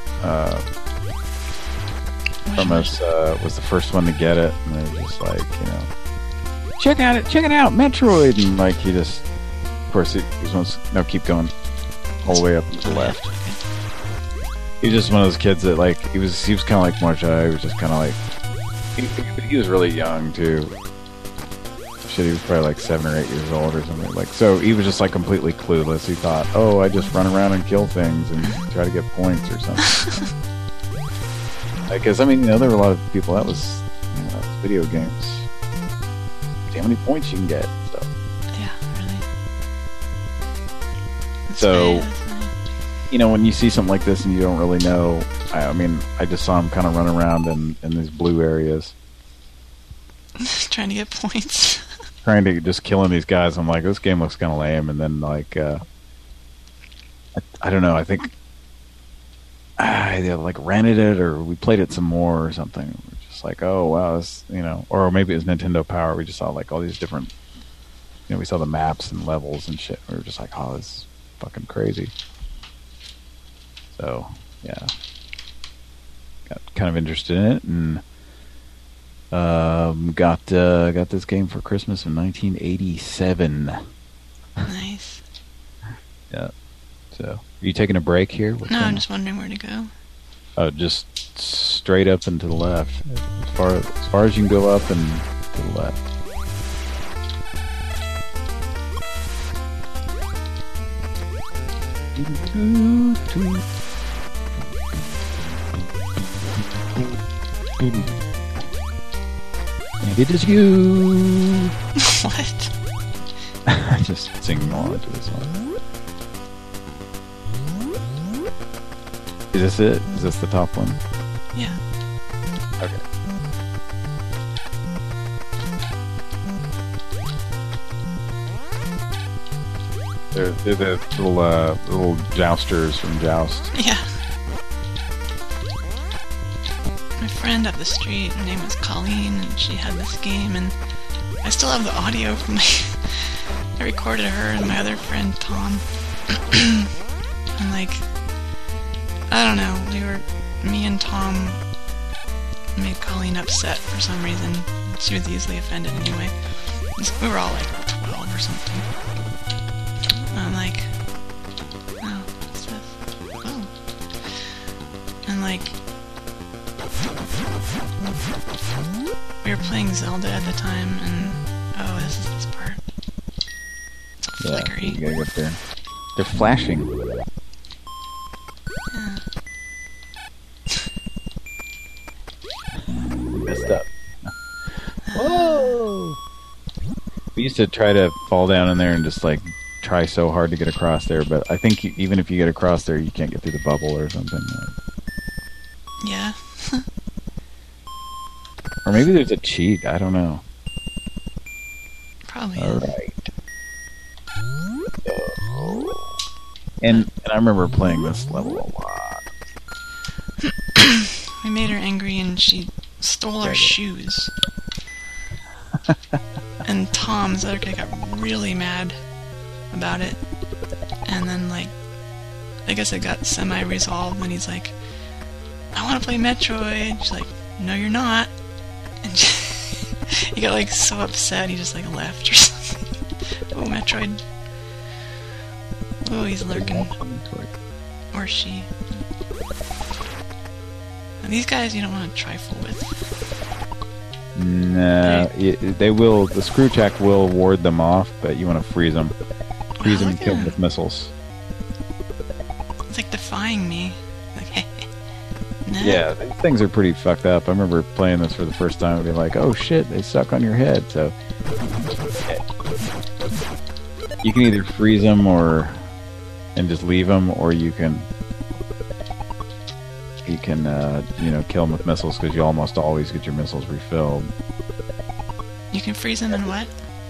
from us was the first one to get it, and they were just like, you know, check it out, Metroid, and like he just, of course, he was supposed to, no, keep going, all the way up to the left. He was just one of those kids that like he was kind of like Marshall. He was just kind of like he was really young too. Shit, he was probably like 7 or 8 years old or something. Like, so he was just like completely clueless. He thought, oh, I just run around and kill things and try to get points or something. Because I mean, you know, there were a lot of people that was, you know, that was video games. See how many points you can get. So, Yeah, really. That's So- right, that's right. you know, when you see something like this and you don't really know, I mean, I just saw him kind of run around in these blue areas, Trying to get points. trying to just killing these guys. I'm like, this game looks kind of lame. And then like, I don't know. I think I either like rented it or we played it some more or something. We're just like, oh wow, this, you know, or maybe it was Nintendo Power. We just saw like all these different, you know, we saw the maps and levels and shit. We were just like, oh, this is fucking crazy. So yeah, got kind of interested in it and got this game for Christmas in 1987. Nice. Yeah. So, are you taking a break here? What's No, going I'm on? just wondering where to go. Oh, just straight up and to the left, as far as you can go up and to the left. And it is you. What? Just singing along to this one. Is this it? Is this the top one? Yeah. Okay. They're the little jousters from Joust. Yeah. my friend up the street, her name was Colleen, and she had this game, and I still have the audio from I recorded her and my other friend Tom. And like, I don't know, me and Tom made Colleen upset for some reason. She was easily offended anyway. We were all like 12 or something. And I'm like, oh, what's this? Oh. And like, we were playing Zelda at the time, and oh, this is this part. It's all flickery. You gotta get there. They're flashing. Yeah. Messed up. Whoa! We used to try to fall down in there and just like try so hard to get across there, but I think even if you get across there, you can't get through the bubble or something. Yeah. Or maybe there's a cheat. I don't know. Probably. All right. And I remember playing this level a lot. We made her angry and she stole our shoes. And Tom, this other kid, got really mad about it. And then, like, I guess it got semi-resolved and he's like, I want to play Metroid. She's like, no, you're not. And he got, like, so upset he just, like, left or something. Oh, Metroid. Oh, he's lurking. Or she. And these guys you don't want to trifle with. Nah, they will. The Screwjack will ward them off, but you want to freeze them. Freeze them and kill them with missiles. It's like defying me. Like, no. Yeah, these things are pretty fucked up. I remember playing this for the first time and be like, oh shit, they suck on your head. So you can either freeze them and just leave them, or you can kill them with missiles, because you almost always get your missiles refilled. You can freeze them and what?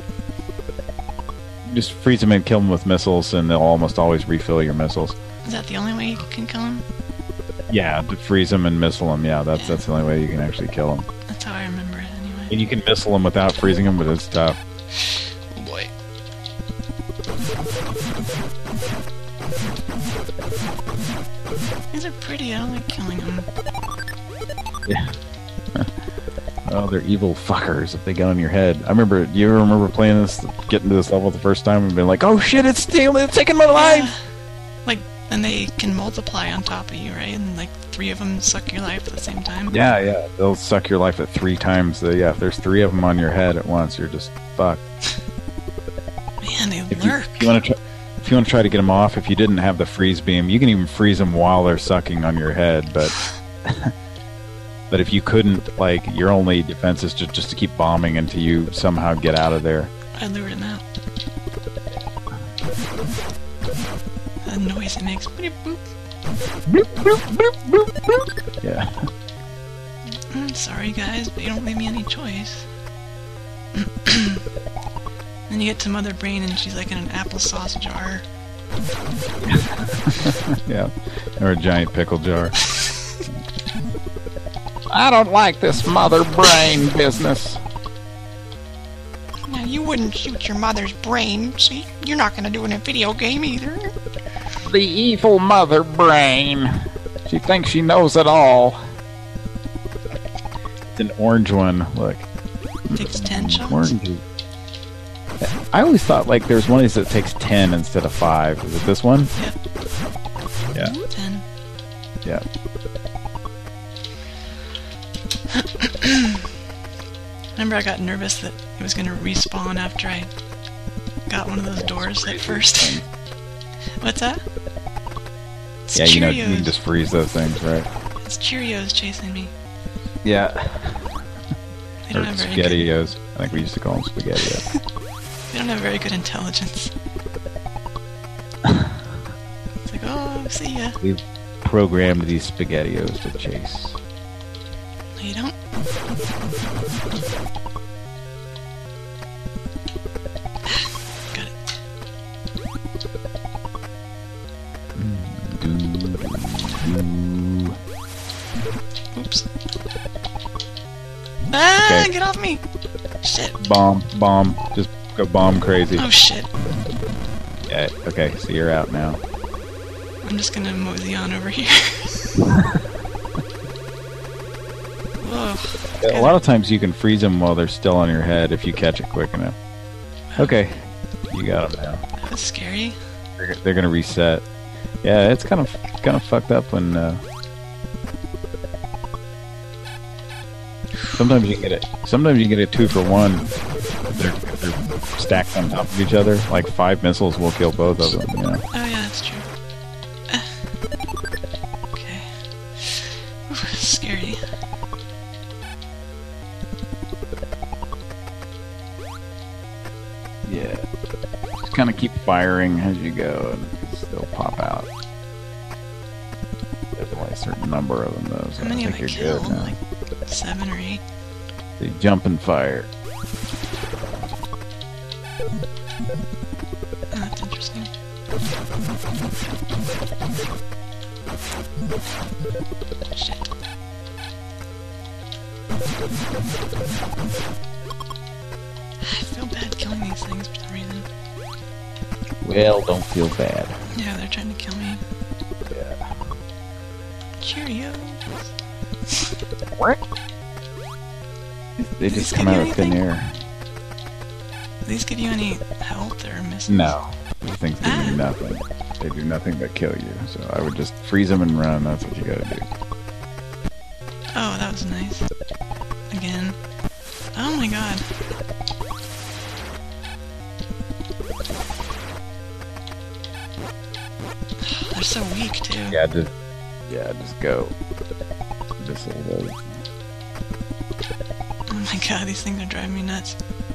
Just freeze them and kill them with missiles, and they'll almost always refill your missiles. Is that the only way you can kill them? Yeah, to freeze them and missile them. Yeah, that's the only way you can actually kill them. That's how I remember it anyway. And you can missile them without freezing them, but it's tough. Oh boy. These are pretty. I don't like killing them. Yeah. Oh, they're evil fuckers if they get on your head. You remember playing this, getting to this level the first time and being like, oh shit, it's taking my life! Yeah. Like, and they can multiply on top of you, right? And like 3 of them suck your life at the same time? Yeah. They'll suck your life at 3 times. So, yeah, if there's 3 of them on your head at once, you're just fucked. Man, they lurk. If you want to try to get them off, if you didn't have the freeze beam, you can even freeze them while they're sucking on your head, but... But if you couldn't, like, your only defense is just to keep bombing until you somehow get out of there. I lured him out. That noise it makes. Boop, boop. Boop, boop, boop, boop, boop. Yeah. Sorry, guys, but you don't leave me any choice. Then you get to Mother Brain and she's like in an applesauce jar. Yeah. Or a giant pickle jar. I don't like this mother brain business. Now, you wouldn't shoot your mother's brain, so you're not going to do it in a video game either. The evil mother brain. She thinks she knows it all. It's an orange one. Look. It takes 10 shots? Orange. I always thought, like, there's one that takes 10 instead of 5. Is it this one? Yep. Yeah. 10. Yeah. Remember, I got nervous that it was going to respawn after I got one of those doors at first. What's that? It's Yeah, Cheerios. you can just freeze those things, right? It's Cheerios chasing me. Yeah. They Or don't have very good, SpaghettiOs. I think we used to call them SpaghettiOs. they don't have very good intelligence. It's like, oh, see ya. We've programmed these SpaghettiOs to chase. No, you don't. Got it. Oops. Ah, Okay. get off me! Shit. Bomb. Just go bomb crazy. Oh shit. Yeah, okay, so you're out now. I'm just gonna mosey on over here. Ugh. A lot of times you can freeze them while they're still on your head if you catch it quick enough. Okay, you got them now. That was scary. They're gonna reset. Yeah, it's kind of fucked up when. Sometimes you get it. Sometimes you get a 2 for 1. They're stacked on top of each other. Like 5 missiles will kill both of them. You know. Oh yeah, that's true. Okay. Ooh, scary. Yeah. Just kind of keep firing as you go, and they'll pop out. There's only a certain number of them, though. So How many I have I think you're killed? good now. Like 7 or 8. They jump and fire. Oh, that's interesting. Shit. I feel bad killing these things for some reason. Well, don't feel bad. Yeah, they're trying to kill me. Yeah. Cheerios. What? They just come out of thin air. Do these give you any health or misses? No. These things do nothing. They do nothing but kill you. So I would just freeze them and run. That's what you gotta do. Oh, that was nice. Again. Oh my god. They're so weak too. Yeah, just go. Just a little. Oh my god, these things are driving me nuts.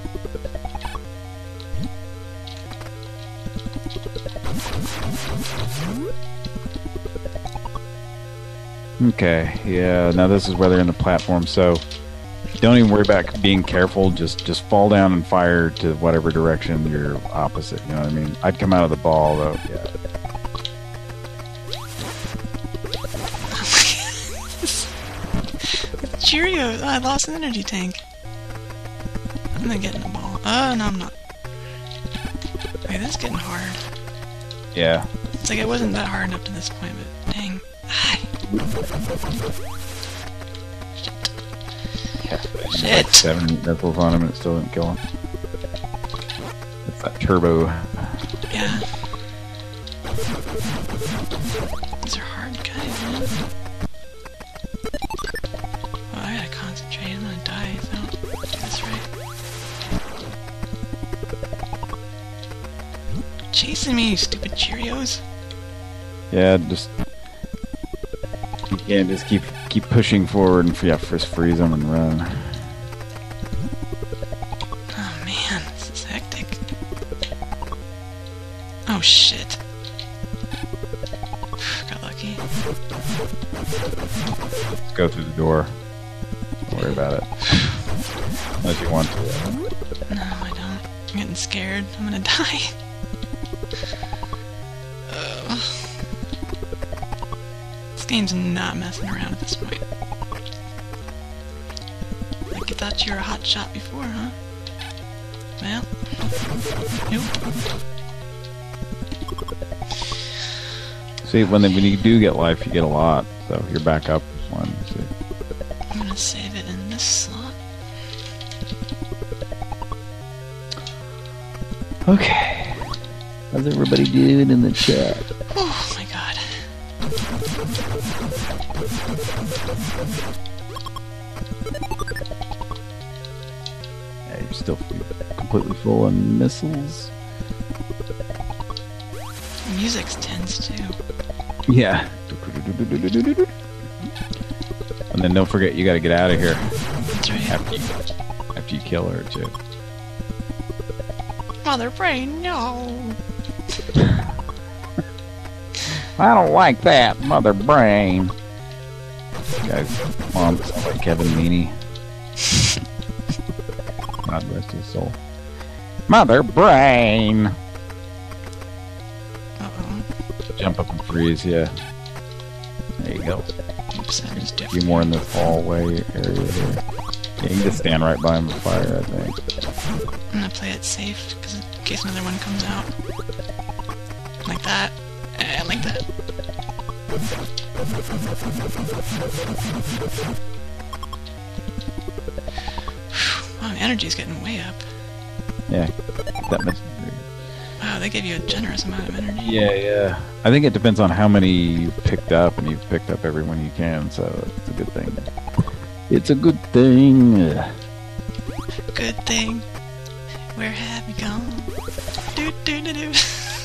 Okay, yeah, now this is where they're in the platform, so don't even worry about being careful, just fall down and fire to whatever direction you're opposite, you know what I mean? I'd come out of the ball, though, yeah. Cheerios! Oh, I lost an energy tank. I'm not getting a ball. Oh, no, I'm not. Okay, this is getting hard. Yeah. It's like it wasn't that hard up to this point, but dang. Hi. Yeah, Shit. like 7 missiles on him and it still didn't kill him. It's that turbo. Yeah. These are hard guys, man. Oh, I gotta concentrate. I'm gonna die if I don't do this right. Chasing me, you stupid Cheerios. Yeah, just you can't just keep pushing forward and just freeze them and run. Oh man, this is hectic. Oh shit. Got lucky. Go through the door. Don't worry about it. Unless you want to. No, I don't. I'm getting scared. I'm gonna die. This game's not messing around at this point. Like you thought you were a hot shot before, huh? Well, nope. See, when you do get life, you get a lot. So you're back up one. See. I'm gonna save it in this slot. Okay. How's everybody doing in the chat? Oh my god. Yeah, you're still completely full on missiles. The music's tense too. Yeah. And then don't forget, you gotta get out of here That's right. after you kill her too. Mother brain, no. I don't like that, mother brain. Guy's mom sounds like Kevin Meaney. God rest his soul. Mother brain. Uh-oh. Jump up and freeze, yeah. There you go. Oops, I just Be more in this hallway area here. Yeah, you can just stand right by him with fire, I think. I'm gonna play it safe, because in case another one comes out. Like that. And like that. Wow, energy's getting way up. Yeah, that much. Wow, they gave you a generous amount of energy. Yeah. I think it depends on how many you picked up, and you've picked up every one you can, so it's a good thing. It's a good thing. Good thing. Where have you gone? Do do do do.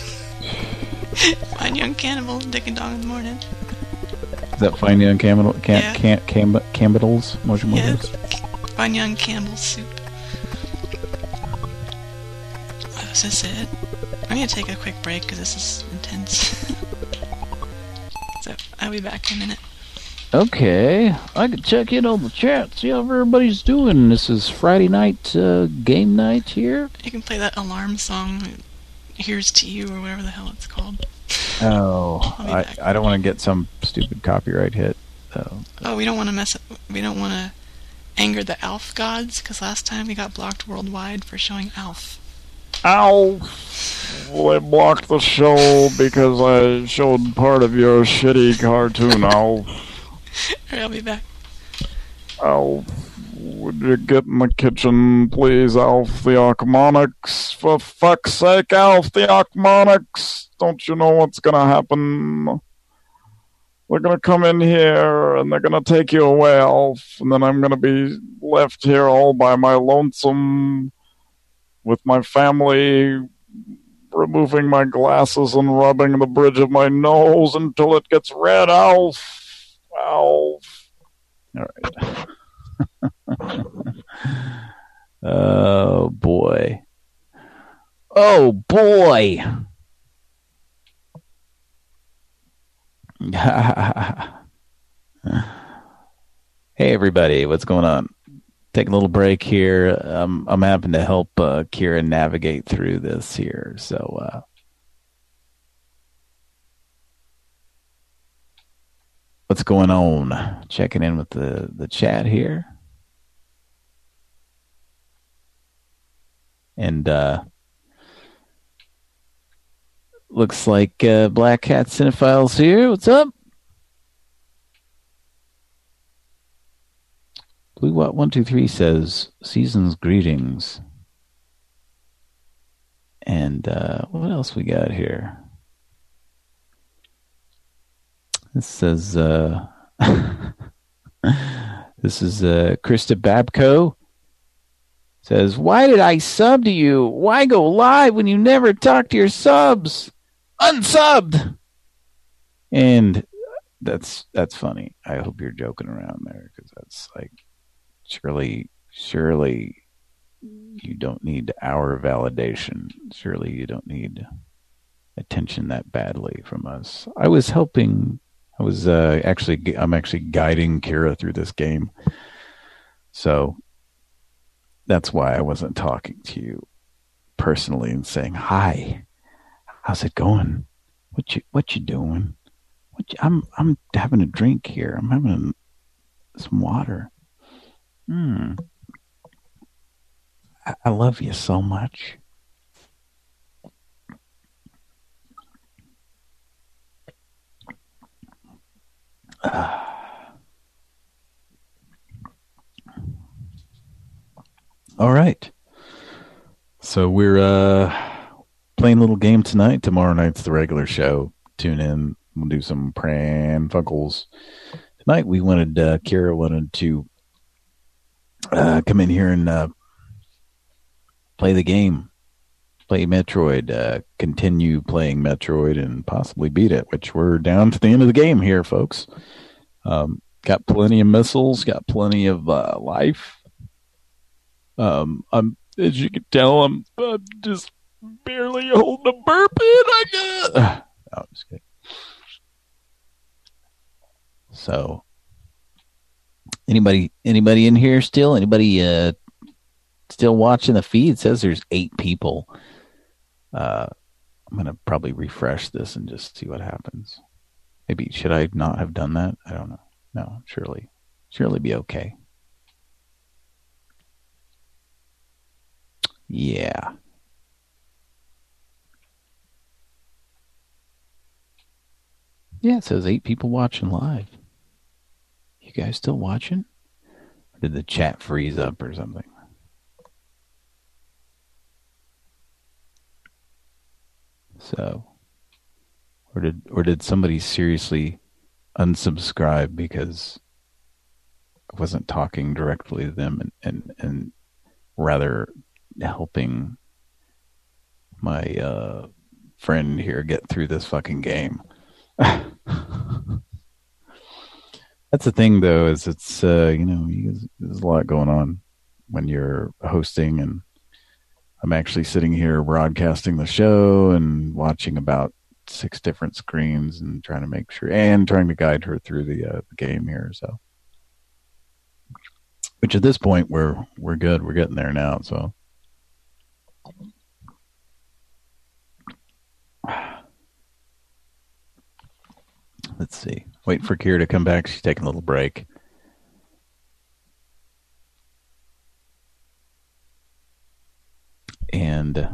Fine young cannibal, dick and dong in the morning. Is that Fine Young Cannibals? Yeah. Cannibals? Yeah, fine young cannibal soup. Oh, is this it? I'm gonna take a quick break because this is intense. So, I'll be back in a minute. Okay, I could check in on the chat, see how everybody's doing. This is Friday night game night here. You can play that alarm song, Here's to You, or whatever the hell it's called. Oh, I'll be back. I don't want to get some stupid copyright hit. Oh, we don't want to anger the ALF gods, because last time we got blocked worldwide for showing ALF. Alf! Well, I blocked the show because I showed part of your shitty cartoon, Alf. Alright, I'll be back. Alf, would you get in the kitchen, please, Alf the Archmonics? For fuck's sake, Alf the Archmonics! Don't you know what's gonna happen? They're gonna come in here, and they're gonna take you away, Alf, and then I'm gonna be left here all by my lonesome, with my family, removing my glasses and rubbing the bridge of my nose until it gets red, Alf! Alf. All right. Oh, boy. Oh, boy. Hey, everybody. What's going on? Take a little break here. I'm having to help Kira navigate through this here. So, what's going on? Checking in with the chat here. And looks like Black Cat Cinephiles here. What's up? Blue Watt 123 says season's greetings. And what else we got here? This says this is Krista Babco. Says, why did I sub to you? Why go live when you never talk to your subs? Unsubbed! And that's funny. I hope you're joking around there, because that's like, surely you don't need our validation. Surely you don't need attention that badly from us. I'm actually guiding Kira through this game. So that's why I wasn't talking to you personally and saying, hi, how's it going? What you doing? I'm having a drink here. I'm having some water. I love you so much. All right. So we're playing a little game tonight. Tomorrow night's the regular show. Tune in. We'll do some Pran Funkels. Tonight Kira wanted to come in here and play the game. Play Metroid. Continue playing Metroid and possibly beat it, which we're down to the end of the game here, folks. Got plenty of missiles. Got plenty of life. As you can tell, I'm just barely holding a burp in. No, I'm just kidding. So, anybody in here still? Anybody still watching the feed? It says there's 8 people. I'm gonna probably refresh this and just see what happens. Maybe should I not have done that? I don't know. No, surely be okay. Yeah. Yeah, it says 8 people watching live. You guys still watching? Or did the chat freeze up or something? So, or did somebody seriously unsubscribe because I wasn't talking directly to them and rather helping my friend here get through this fucking game. That's the thing, though, is it's there's a lot going on when you're hosting, and I'm actually sitting here broadcasting the show and watching about 6 different screens and trying to make sure and trying to guide her through the game here. So, which at this point we're good. We're getting there now. So. Let's see. Wait for Kira to come back. She's taking a little break. And I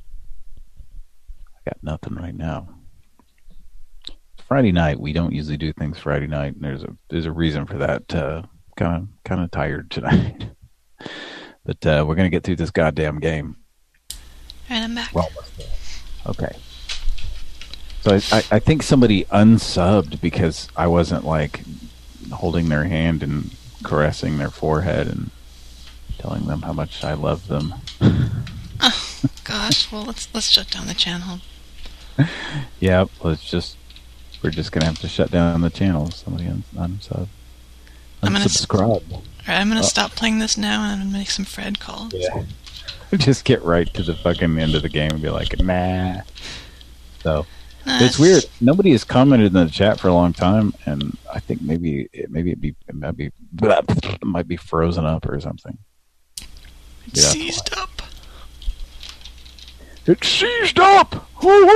got nothing right now. Friday night. We don't usually do things Friday night, and there's a reason for that. Kind of tired tonight. But we're gonna get through this goddamn game. Alright, I'm back. Well, okay. So I think somebody unsubbed because I wasn't like holding their hand and caressing their forehead and telling them how much I love them. Oh gosh, well let's shut down the channel. Yeah, we're just gonna have to shut down the channel. Somebody unsub. Unsubscribe. I'm gonna stop playing this now and I'm gonna make some Fred calls. Yeah. Just get right to the fucking end of the game and be like, nah. So. It's weird. Nobody has commented in the chat for a long time, and I think it might be frozen up or something. It's seized up. It's seized up!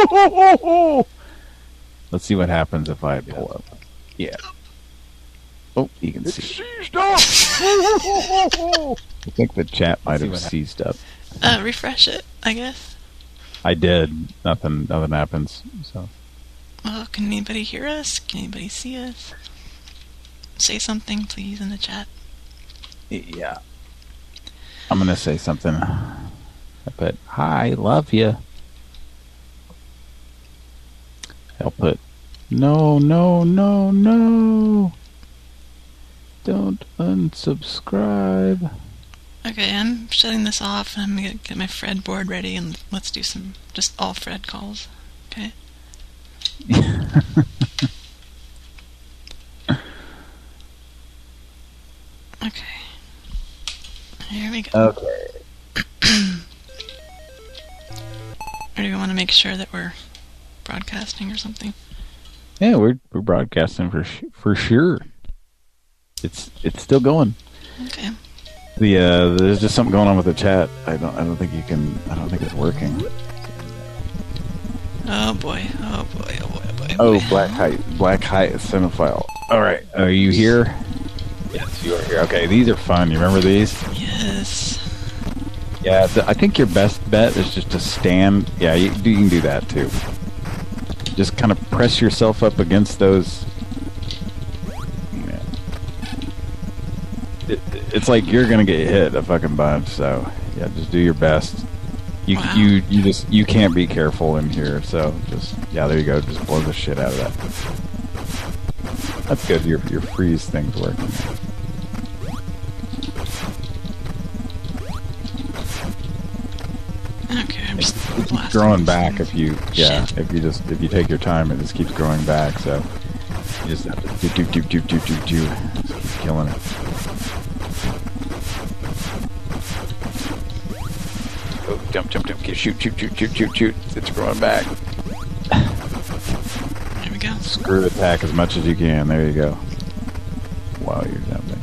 Let's see what happens if I pull up. Yeah. Oh, you can see. It's seized up! I think the chat might have seized up. Refresh it, I guess. I did. Nothing happens. So. Well, can anybody hear us? Can anybody see us? Say something, please, in the chat. Yeah. I'm gonna say something. I put, hi, love you. I'll put, no. Don't unsubscribe. Okay, I'm shutting this off, and I'm gonna get my Fred board ready, and let's do some just all Fred calls. Okay. Okay. Here we go. Okay. Or do we want to make sure that we're broadcasting or something? Yeah, we're broadcasting for sure. It's still going. Okay. There's just something going on with the chat. I don't think you can. I don't think it's working. Oh boy. Oh, Black Height Cinephile. All right, are you here? Yes, you are here. Okay, these are fun. You remember these? Yes. Yeah, I think your best bet is just to stand. Yeah, you can do that too. Just kind of press yourself up against those. It's like you're gonna get hit a fucking bunch. So yeah, just do your best. You can't be careful in here. So just there you go. Just blow the shit out of that. That's good. Your freeze thing's working. Okay, I'm just it keeps growing back if you take your time, it just keeps growing back. So you just have to do. Just keep killing it. Oh, jump, shoot. It's growing back. There we go. Screw attack as much as you can. There you go. While you're jumping.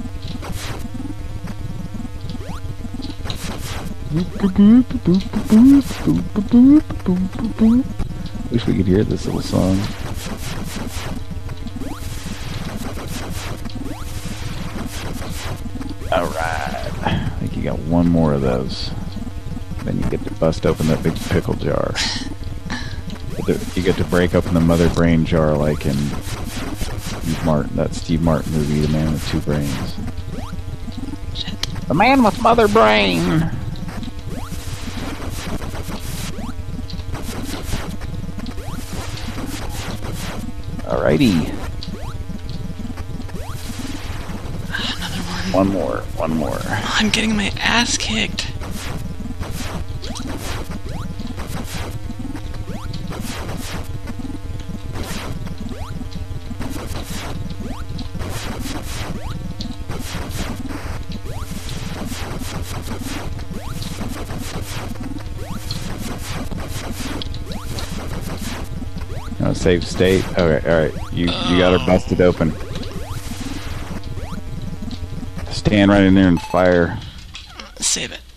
Wish we could hear this little song. Alright. I think you got one more of those. Then you get to bust open that big pickle jar. You get to break open the mother brain jar like in that Steve Martin movie, The Man with Two Brains. Shit. The Man with Mother Brain! Alrighty. Another one. One more. Oh, I'm getting my ass kicked. No, save state. Alright. You got her busted open. Stand right in there and fire. Save it.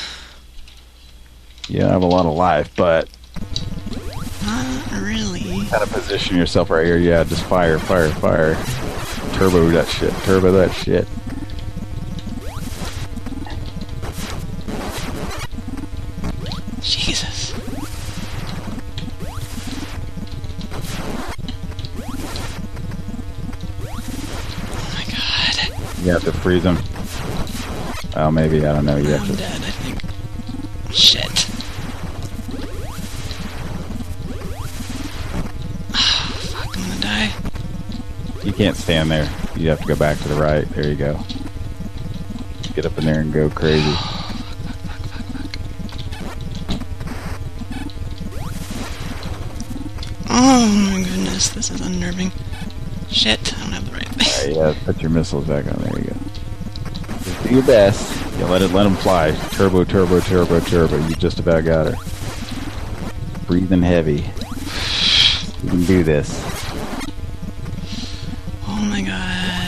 You don't have a lot of life, but Not really. gotta position yourself right here. Yeah, just fire. Turbo that shit. Jesus. Oh my god. You have to freeze them. Well, maybe, I don't know. You I'm have to. dead, I think. Shit. Oh, fuck, I'm gonna die. You can't stand there. You have to go back to the right. There you go. Get up in there and go crazy. Oh my goodness, this is unnerving. Shit, I don't have the right thing. Yeah, put your missiles back on. There you go. Just do your best. Yeah, let them fly. Turbo. You just about got her. Breathing heavy. You can do this. Oh my god.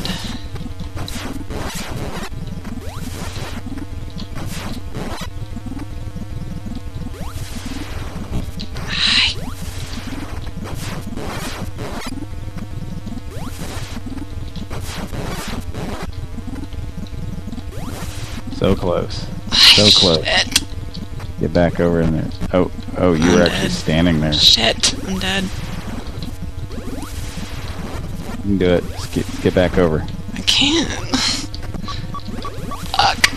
So close. So close. Shit. Get back over in there. Oh, you were actually dead. standing there. Shit, I'm dead. You can do it. Just get back over. I can't. Fuck.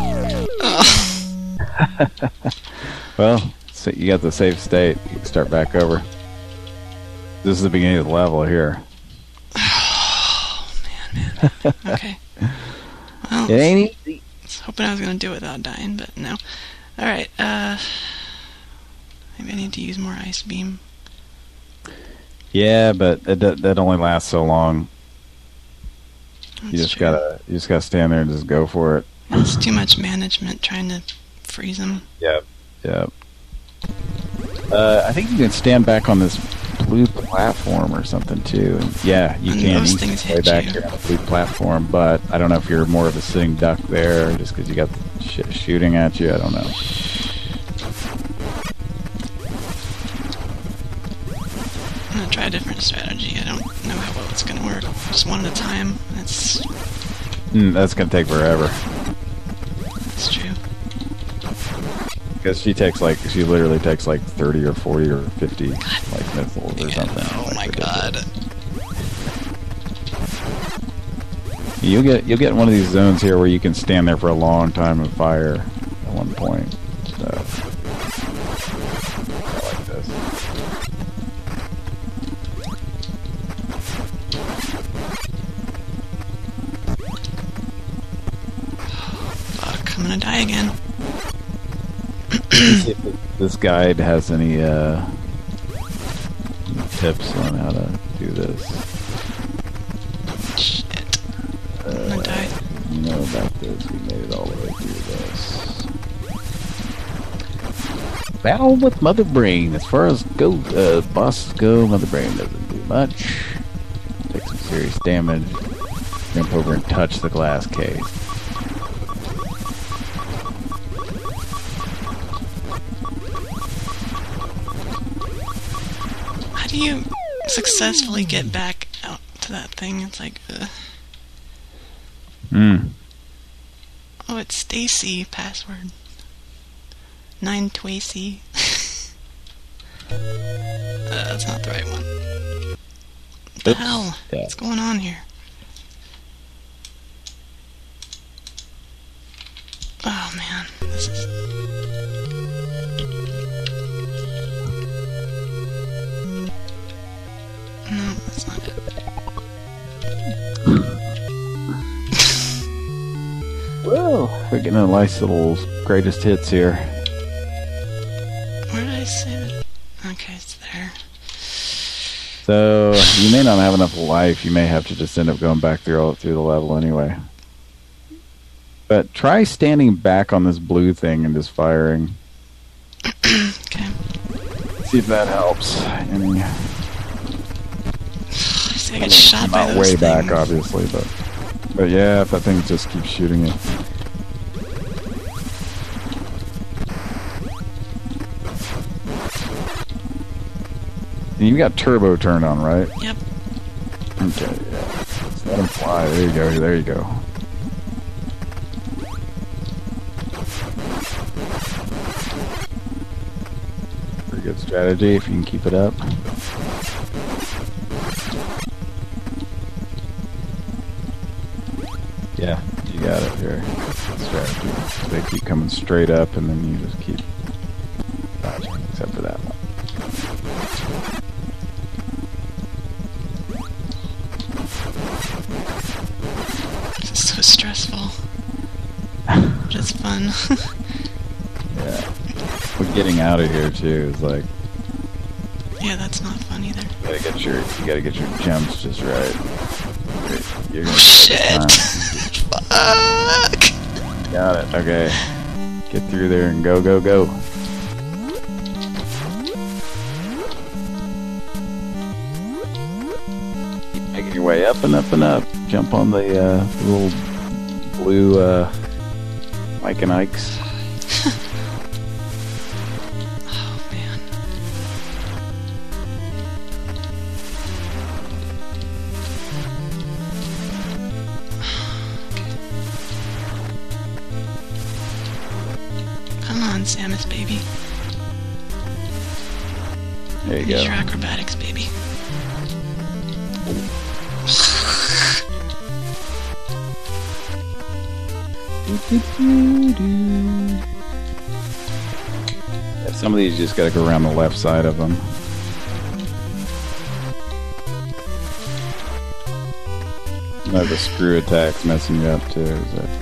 Ugh. Well, so you got the safe state. You can start back over. This is the beginning of the level here. Oh, man. Okay. Well, It ain't easy. I was hoping I was going to do it without dying, but no. Alright, maybe I need to use more ice beam. Yeah, but that only lasts so long. You That's just true. gotta stand there and just go for it. It's too much management trying to freeze them. Yep. I think you can stand back on this blue platform or something too. And yeah, you And can. those You can things stay hit back you. here on the blue platform, but I don't know if you're more of a sitting duck there, just because you got the shit shooting at you. I don't know. I'm gonna try a different strategy. I don't know how well it's gonna work. Just one at a time. That's That's gonna take forever. true. Because she literally takes like 30 or 40 or 50 like missiles or Yeah, something. oh Like, my ridiculous. god. You'll get one of these zones here where you can stand there for a long time and fire at one point. So I like this. Fuck, I'm gonna die again. See if this guide has any tips on how to do this. Shit. I'm gonna die. You know about this. We made it all the way through this. Battle with Mother Brain. As far as bosses go, Mother Brain doesn't do much. Take some serious damage. Jump over and touch the glass case. How do you successfully get back out to that thing? It's like, Oh, it's Stacy password. 9 Twacy. That's not the right one. What the hell? Yeah. What's going on here? Oh man, this is... No, that's not it. Well, we're getting a nice little greatest hits here. Where did I save it? Okay, it's there. So you may not have enough life. You may have to just end up going back through the level anyway. But try standing back on this blue thing and just firing. Okay. See if that helps. I see I get shot by not those way things. back, obviously, but yeah, if that thing just keeps shooting it. And you got turbo turned on, right? Yep. Okay, yeah. Just let him fly. There you go. There you go. Pretty good strategy if you can keep it up. Yeah, you got it here. Strategy. They keep coming straight up, and then you just keep dodging, except for that one. This is so stressful. But it's fun. Yeah. But getting out of here too is like Yeah, that's not fun either. you gotta get your jumps just right. You're gonna Shit! Fuck! Got it. Okay. Get through there and go, go, go. Keep making your way up and up and up. Jump on the little blue Mike and Ike's. Oh man. Come on, Samus, baby. There you Use go. your acrobatics, baby. Yeah, some of these you just gotta go around the left side of them. No, the screw attack's messing you up too. Is that...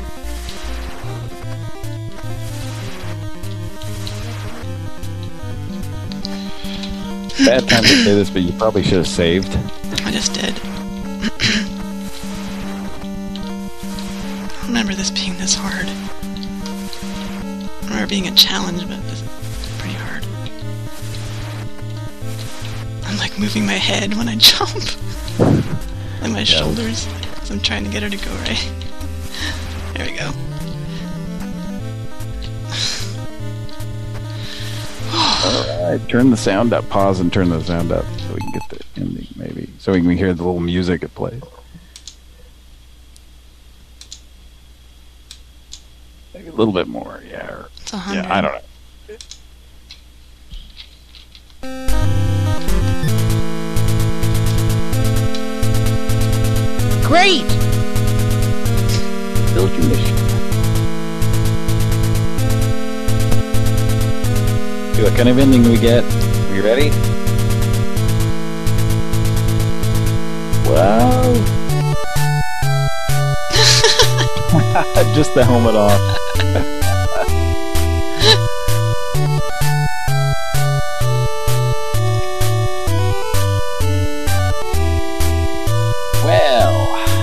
Bad time to say this, but you probably should have saved. I just did. I remember this being this hard. I remember it being a challenge, but this is pretty hard. I'm like moving my head when I jump. And my shoulders. So I'm trying to get her to go right. There we go. Alright, turn the sound up. Pause and turn the sound up so we can get the ending, maybe. So we can hear the little music it plays. Maybe a little bit more, yeah. Or, It's 100. yeah, I don't know. Great! Build your mission. See what kind of ending we get. Are you ready? Wow. Just the helmet off. Well.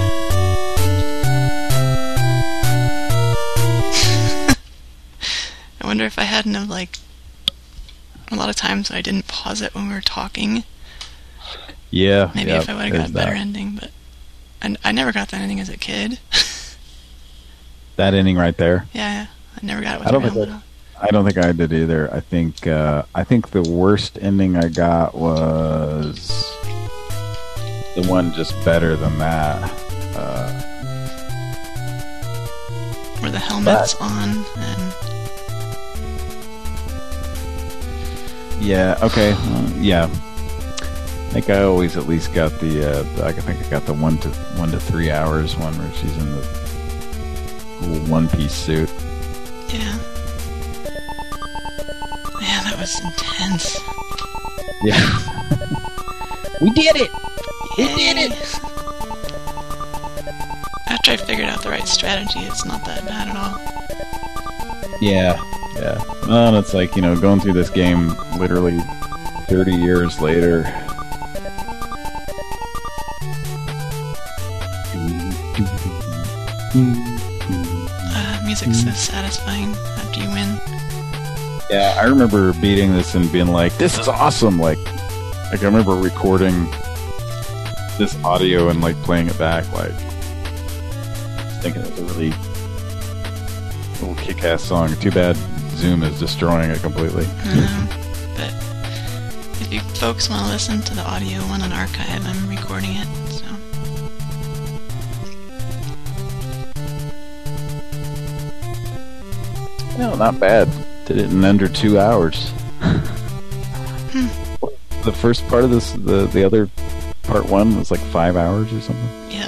I wonder if I hadn't have, like, a lot of times I didn't pause it when we were talking. Yeah. Maybe yeah, if I would have got a better ending, but I never got that ending as a kid. That ending right there. Yeah, I never got it with I don't the think helmet on. I don't think I did either. I think the worst ending I got was the one just better than that. Where the helmet's on and Yeah. Okay. Yeah. I think I always at least got I think I got the 1 to 3 hours one where she's in the cool one-piece suit. Yeah. Yeah, that was intense. Yeah. We did it! We did it! After I figured out the right strategy, it's not that bad at all. Yeah. Yeah. Well, it's like, going through this game literally 30 years later. Music's so satisfying after you win. Yeah, I remember beating this and being like, this is awesome! Like I remember recording this audio and like playing it back, like thinking it was a really little kick-ass song. Too bad Zoom is destroying it completely. But if you folks want to listen to the audio one on archive, I'm recording it, so. No, not bad. Did it in under 2 hours. The first part of this, the other part 1 was like 5 hours or something. Yep.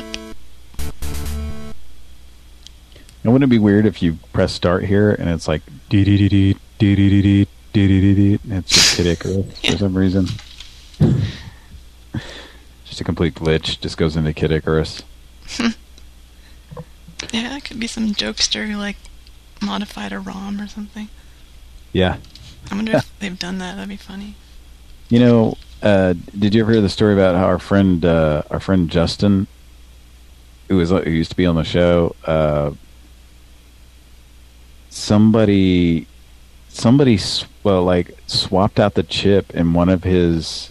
And wouldn't it be weird if you press start here and it's like dee-dee-dee-dee, dee-dee-dee-dee, dee-dee-dee-dee, and it's just Kid Icarus for some reason. Just a complete glitch. Just goes into Kid Icarus. Yeah, it could be some jokester who like modified a ROM or something. Yeah. I wonder if they've done that. That'd be funny. Did you ever hear the story about how our friend Justin, who used to be on the show, somebody swapped out the chip in one of his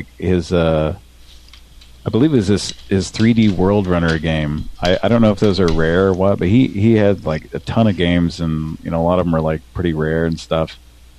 I believe it was his 3D World Runner game. I don't know if those are rare or what, but he had like a ton of games, and a lot of them are like pretty rare and stuff.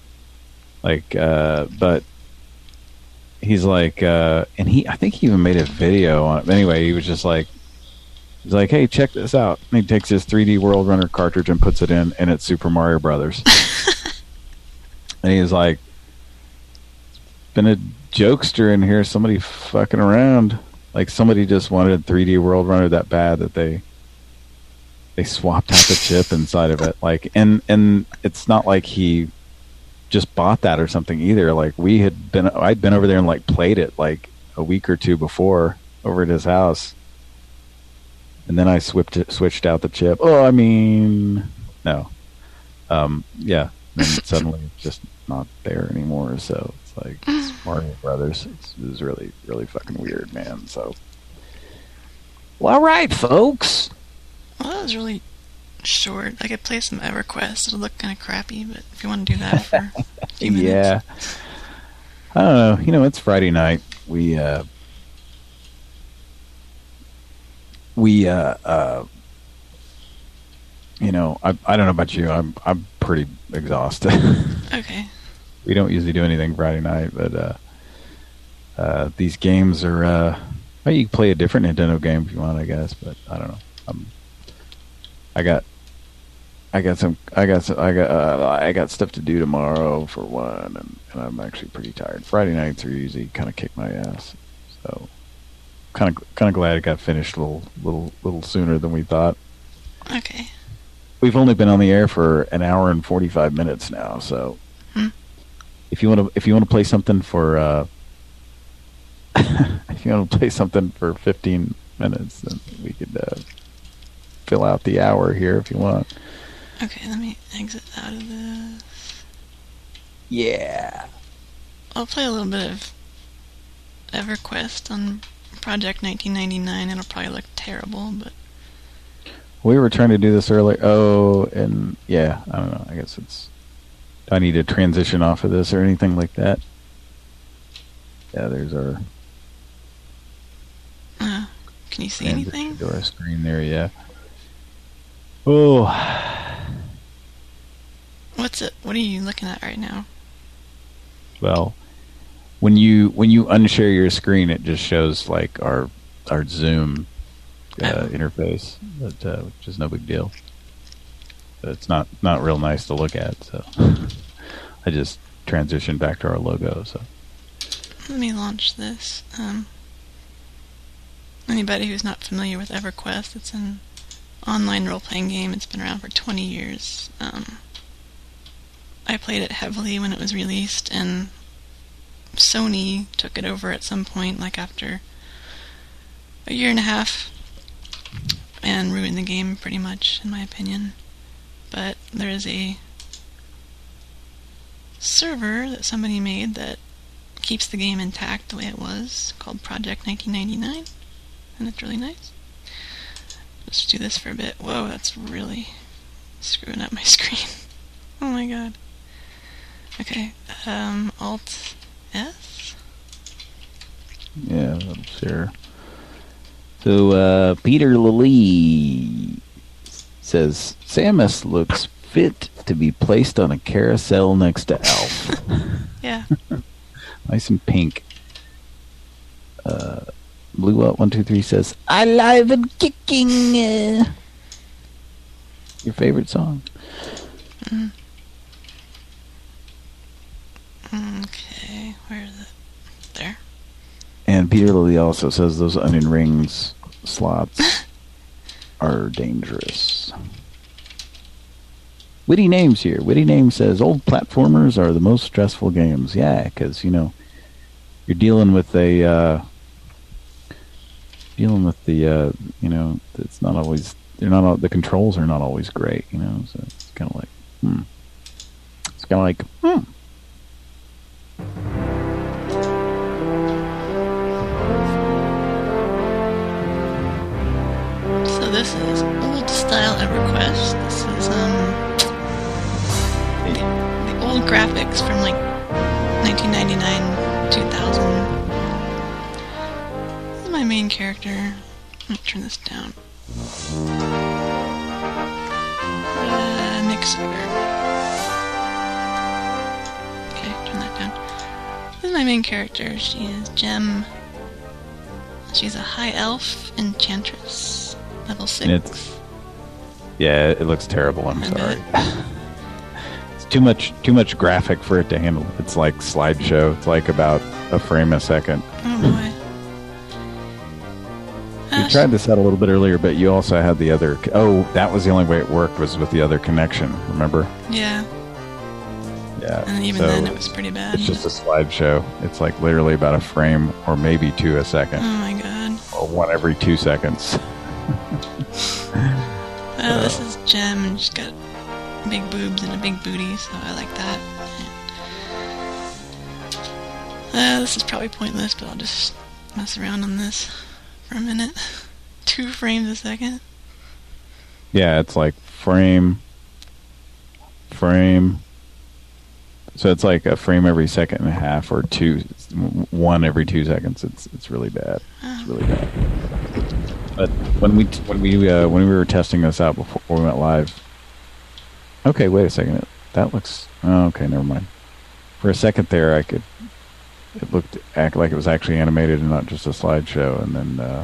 But he's like, and I think he even made a video on it. Anyway, he was just like, he's like, hey, check this out. And he takes his 3D World Runner cartridge and puts it in, and it's Super Mario Brothers. And he's like, been a jokester in here, somebody fucking around. Like somebody just wanted 3D World Runner that bad that they swapped out the chip inside of it. Like, and it's not like he just bought that or something either. Like I'd been over there and like played it like a week or two before over at his house. And then I switched out the chip. Oh, I mean, no. Yeah. And suddenly it's just not there anymore. So it's like it's Mario Brothers. It was really, really fucking weird, man. So, well, all right, folks. Well, that was really short. I could play some EverQuest. It'll look kind of crappy, but if you want to do that for a few minutes. Yeah. I don't know. It's Friday night. I don't know about you. I'm pretty exhausted. Okay. We don't usually do anything Friday night, but these games are. Well, you can play a different Nintendo game if you want, I guess. But I don't know. I got stuff to do tomorrow for one, and I'm actually pretty tired. Friday nights are usually kind of kick my ass, so kind of glad it got finished a little sooner than we thought. Okay. We've only been on the air for an hour and 45 minutes now, so if you want to play something for if you want to play something for 15 minutes, then we could fill out the hour here if you want. Okay, let me exit out of this. Yeah. I'll play a little bit of EverQuest on Project 1999. It'll probably look terrible, but we were trying to do this earlier. Oh, and yeah, I don't know. I guess it's. Do I need to transition off of this or anything like that? Yeah, there's our. Can you see anything? To our screen there, yeah. Oh. What are you looking at right now? Well, when you unshare your screen, it just shows like our Zoom interface, but, which is no big deal. But it's not real nice to look at, so I just transition back to our logo. So Let me launch this. Anybody who's not familiar with EverQuest, it's an online role-playing game. It's been around for 20 years. I played it heavily when it was released, and Sony took it over at some point, like after a year and a half, and ruined the game pretty much, in my opinion. But there is a server that somebody made that keeps the game intact the way it was, called Project 1999, and it's really nice. Let's do this for a bit. Whoa, that's really screwing up my screen. Oh my god. Okay, Alt S? yeah, that'll share. So Peter Lilly says Samus looks fit to be placed on a carousel next to Alf. Yeah. Nice and pink. Blue Up 123 says alive and kicking. Your favorite song? Okay, where is it? There. And Peter Lilly also says those onion rings slots are dangerous. Witty Names here. Witty Names says old platformers are the most stressful games. Yeah, because, you know, you're dealing with the, you know, it's not always, the controls are not always great, you know, so it's kind of like, It's kind of like, So this is old style EverQuest. This is the old graphics from like 1999, 2000. This is my main character. I'm gonna turn this down. Nick Sugar. Okay, turn that down. This is my main character. She is Gem. She's a high elf enchantress. Level 6. Yeah, it looks terrible. I'm sorry. It's too much graphic for it to handle. It's like slideshow. It's like about a frame a second. Oh boy. You tried this out a little bit earlier, but you also had the other. Oh, that was the only way it worked, was with the other connection. Remember? Yeah. Yeah. And even then, it was pretty bad. It's just a slideshow. It's like literally about a frame or maybe two a second. Oh my god. Or one every 2 seconds. This is Gem, and she's got big boobs and a big booty, so I like that. This is probably pointless, but I'll just mess around on this for a minute. 2 frames a second. Yeah, it's like frame. So it's like a frame every second and a half, or one every 2 seconds. It's really bad. It's really bad. But when we were testing this out before we went live. Okay, wait a second. That looks. Oh, okay, never mind. For a second there, it looked like it was actually animated and not just a slideshow, and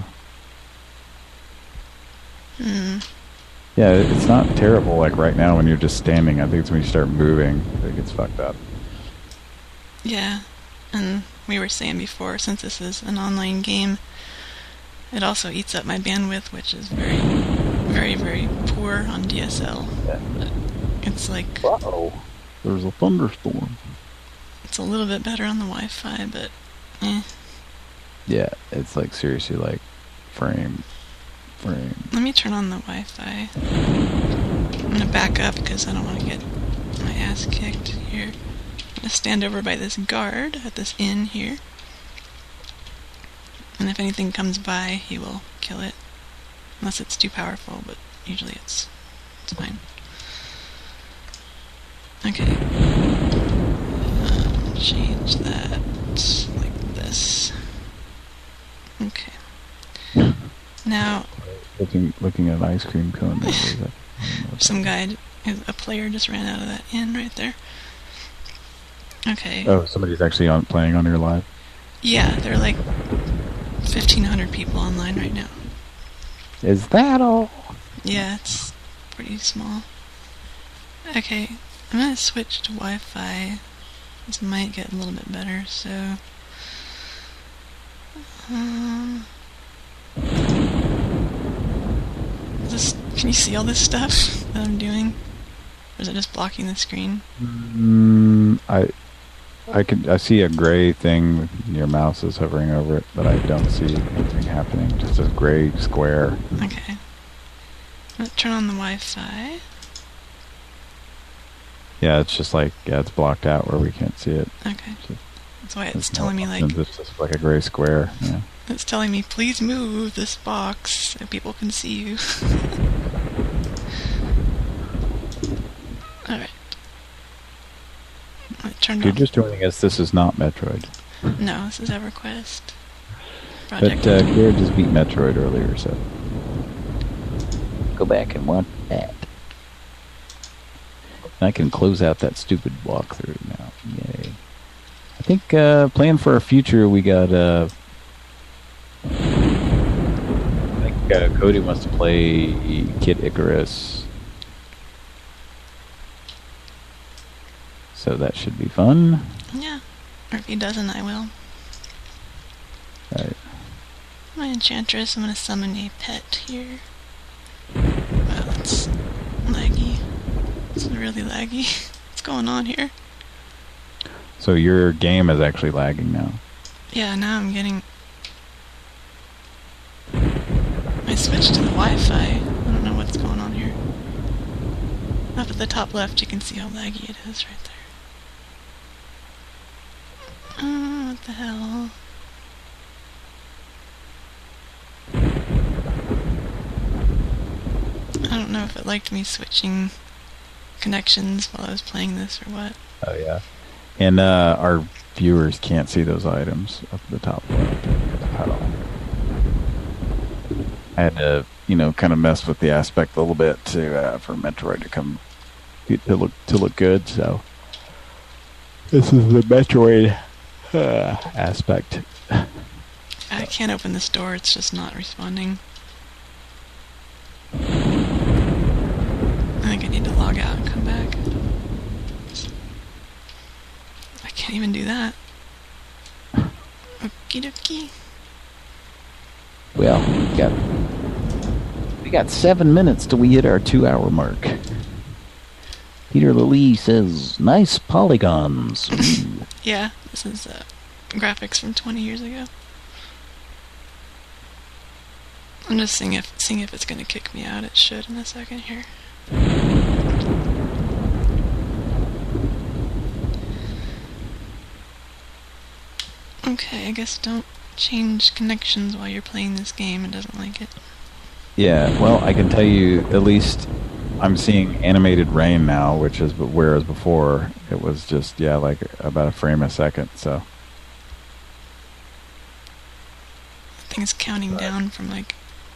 then. Yeah, it's not terrible like right now when you're just standing. I think it's when you start moving that it gets fucked up. Yeah, and we were saying before, since this is an online game, it also eats up my bandwidth, which is very, very, very poor on DSL. Yeah. It's like... Uh-oh. There's a thunderstorm. It's a little bit better on the Wi-Fi, but eh. Yeah, it's like seriously like frame. Let me turn on the Wi-Fi. I'm going to back up because I don't want to get my ass kicked here. I'm going to stand over by this guard at this inn here. And if anything comes by, he will kill it. Unless it's too powerful, but usually it's fine. Okay. Change that like this. Okay. Now... Looking at an ice cream cone. Some guy, a player just ran out of that inn right there. Okay. Oh, somebody's actually playing on your live? Yeah, there are like 1,500 people online right now. Is that all? Yeah, it's pretty small. Okay, I'm gonna switch to Wi-Fi This might get a little bit better, so... Can you see all this stuff that I'm doing? Or is it just blocking the screen? I see a gray thing. Your mouse is hovering over it, but I don't see anything happening. Just a gray square. Okay. I'm gonna turn on the Wi-Fi. Yeah, it's just like, it's blocked out where we can't see it. Okay. That's why it's telling me, like... It's just like a gray square, yeah. It's telling me, please move this box so people can see you. Alright. You're just joining us. This is not Metroid. No, this is EverQuest. But Garrett just beat Metroid earlier, so... Go back and watch that. And I can close out that stupid walkthrough now. Yay. I think, plan for our future, we got, I think Cody wants to play Kid Icarus. So that should be fun. Yeah. Or if he doesn't, I will. Alright. My Enchantress, I'm going to summon a pet here. Wow, that's laggy. It's really laggy. What's going on here? So your game is actually lagging now. Yeah, now I'm getting... I switched to the Wi-Fi. I don't know what's going on here. Up at the top left, you can see how laggy it is right there. What the hell? I don't know if it liked me switching connections while I was playing this or what. Oh, yeah. And our viewers can't see those items up at the top left at all. I had to, kind of mess with the aspect a little bit to for Metroid to look good. So this is the Metroid aspect. I can't open this door. It's just not responding. I think I need to log out and come back. I can't even do that. Okie dokie. Well, we got 7 minutes till we hit our 2-hour mark. Peter Lilly says, nice polygons. Yeah, this is graphics from 20 years ago. I'm just seeing if it's going to kick me out. It should in a second here. Okay, I guess don't change connections while you're playing this game. It doesn't like it. Yeah, well, I can tell you, at least I'm seeing animated rain now, whereas before it was just, like about a frame a second, so. The thing's counting down from like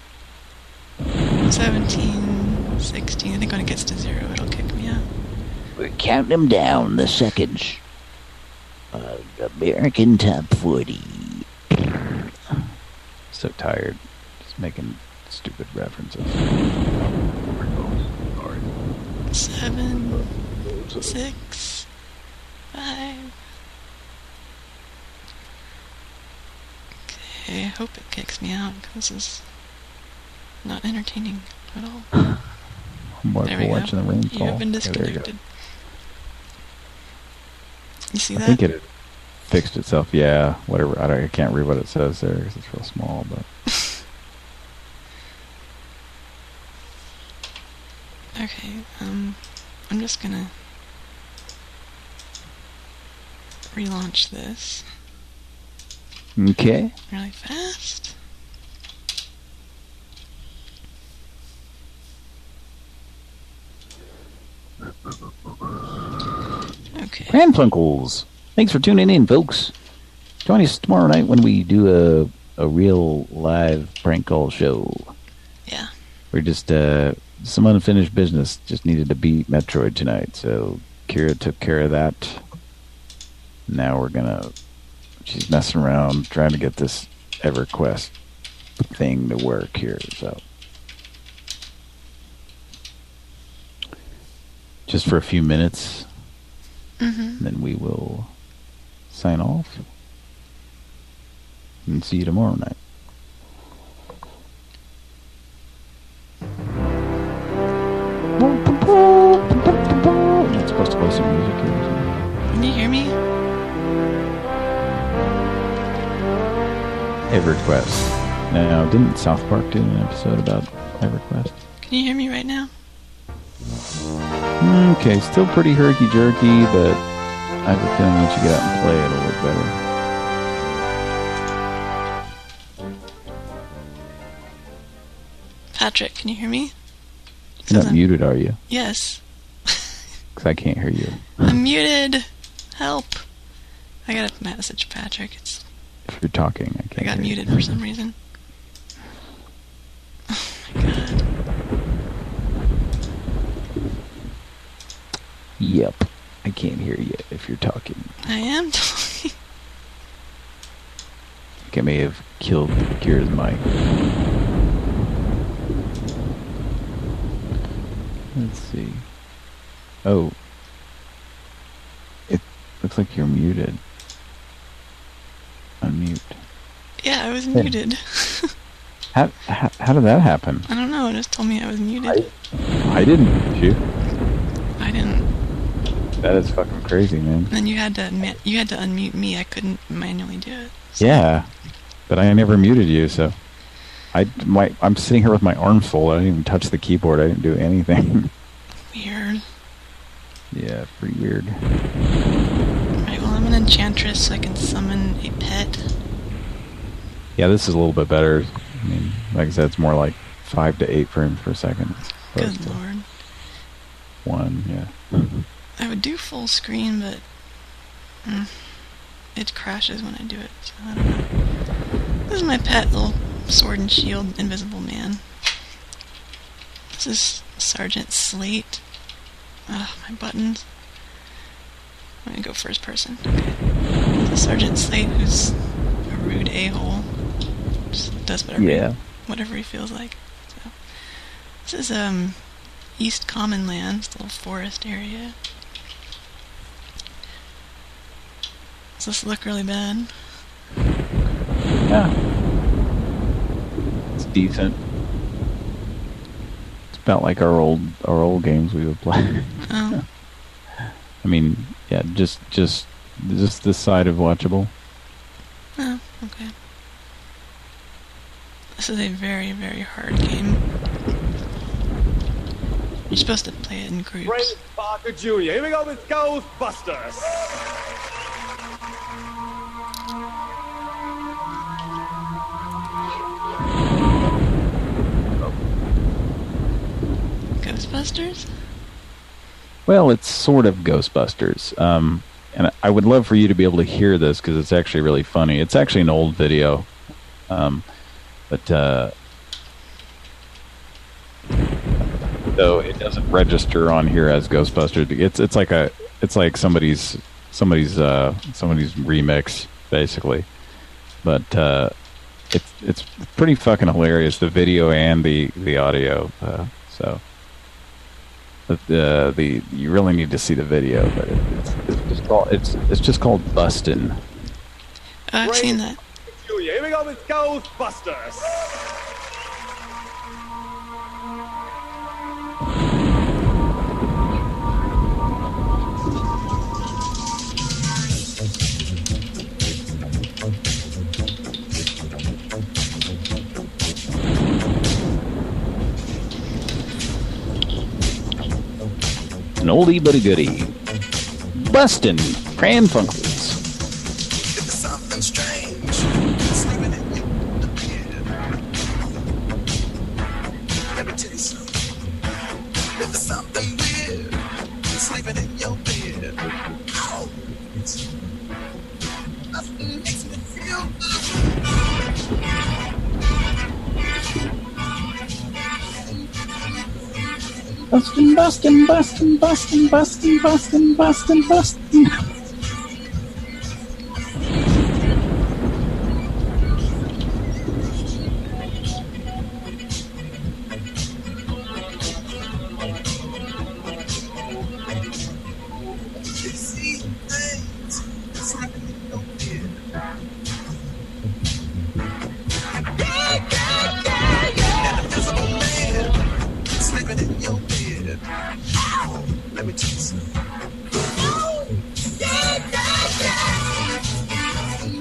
17, 16. I think when it gets to 0, it'll kick me out. We're counting them down, the seconds. American Top 40. So tired. Just making stupid references. 7, 6, 5. Okay, I hope it kicks me out because this is not entertaining at all. There we go. Watching the rain fall. You have been disconnected. You see that? I think it fixed itself. Yeah, whatever. I can't read what it says there because it's real small, but. Okay, I'm just gonna relaunch this. Okay. Really fast. Okay. Grandfunkles, thanks for tuning in, folks. Join us tomorrow night when we do a real live prank call show. Yeah. We're just some unfinished business. Just needed to beat Metroid tonight, so Kira took care of that. Now she's messing around trying to get this EverQuest thing to work here, so. Just for a few minutes, then we will sign off. And see you tomorrow night. I'm not supposed to play some music here. Can you hear me? EverQuest. Now, didn't South Park do an episode about EverQuest? Can you hear me right now? Okay, still pretty herky-jerky, but I have a feeling once you get out and play, it'll look better. Patrick, can you hear me? You're not muted, are you? Yes. Because I can't hear you. I'm muted. Help. I got a message, Patrick. If you're talking, I can't I got hear muted you. for some reason. Oh my god. Yep. I can't hear you if you're talking. I am talking. I think I may have killed Kira's mic. Let's see. Oh. It looks like you're muted. Unmute. Yeah, I was muted. How did that happen? I don't know, it just told me I was muted. I didn't mute you. I didn't. That is fucking crazy, man. And then you had to unmute me. I couldn't manually do it. So. Yeah, but I never muted you, so I'm sitting here with my arms full. I didn't even touch the keyboard. I didn't do anything. Weird. Yeah, pretty weird. Alright, well, I'm an enchantress, so I can summon a pet. Yeah, this is a little bit better. I mean, like I said, it's more like 5 to 8 frames per second. Good lord. 1, yeah. I would do full screen, but it crashes when I do it, so I don't know. This is my pet little sword and shield invisible man. This is Sergeant Slate. Ugh, my buttons. I'm gonna go first person. Okay. This is Sergeant Slate, who's a rude a-hole. Just does whatever he feels like. So, this is East Common Lands, the little forest area. Does this look really bad? Yeah. It's decent. It's about like our old games we would play. Oh. I mean, yeah, just this side of watchable. Oh, okay. This is a very, very hard game. You're supposed to play it in groups. Ray Parker Jr. Here we go with Ghostbusters. Ghostbusters? Well, it's sort of Ghostbusters. And I would love for you to be able to hear this because it's actually really funny. It's actually an old video. So it doesn't register on here as Ghostbusters. It's like somebody's remix basically. But it's pretty fucking hilarious, the video and the audio. You really need to see the video, but it's just called Bustin'. Oh, I've seen that. Here we go with Ghostbusters. An oldie but a goodie. Bustin' Pran Funkels. It's something strange. Sleeping in your bed. Let me tell you something. It's something weird. Sleeping in your bed. Oh, nothing makes me feel good. Bustin', bustin', bustin', bustin', bustin', bustin', bustin', bustin'. You see things. It's happening in bed. Ow, let me tell you something. Oh, yeah, yeah, yeah.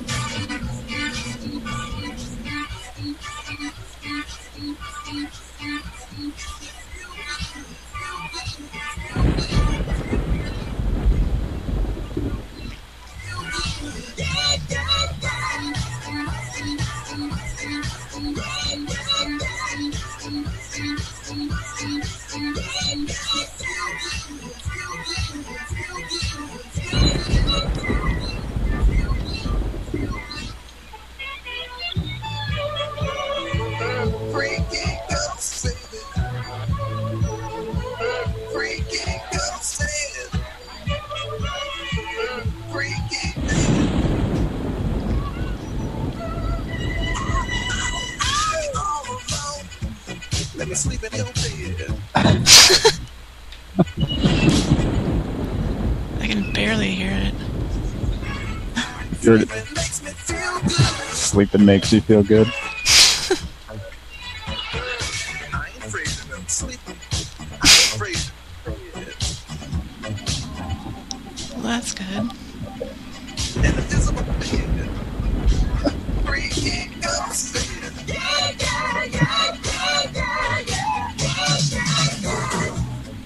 Freaky girls, baby. Freaky girls, saying. Freaky man. I'm all alone. Let me sleep in your bed. I can barely hear it. You're- Sleeping makes me feel good. Sleeping makes you feel good. I ain't afraid of them sleeping. I ain't afraid of them. Well, that's good. An invisible bed. Freaky girls, saying. Yeah, yeah, yeah, yeah, yeah, yeah, yeah, yeah.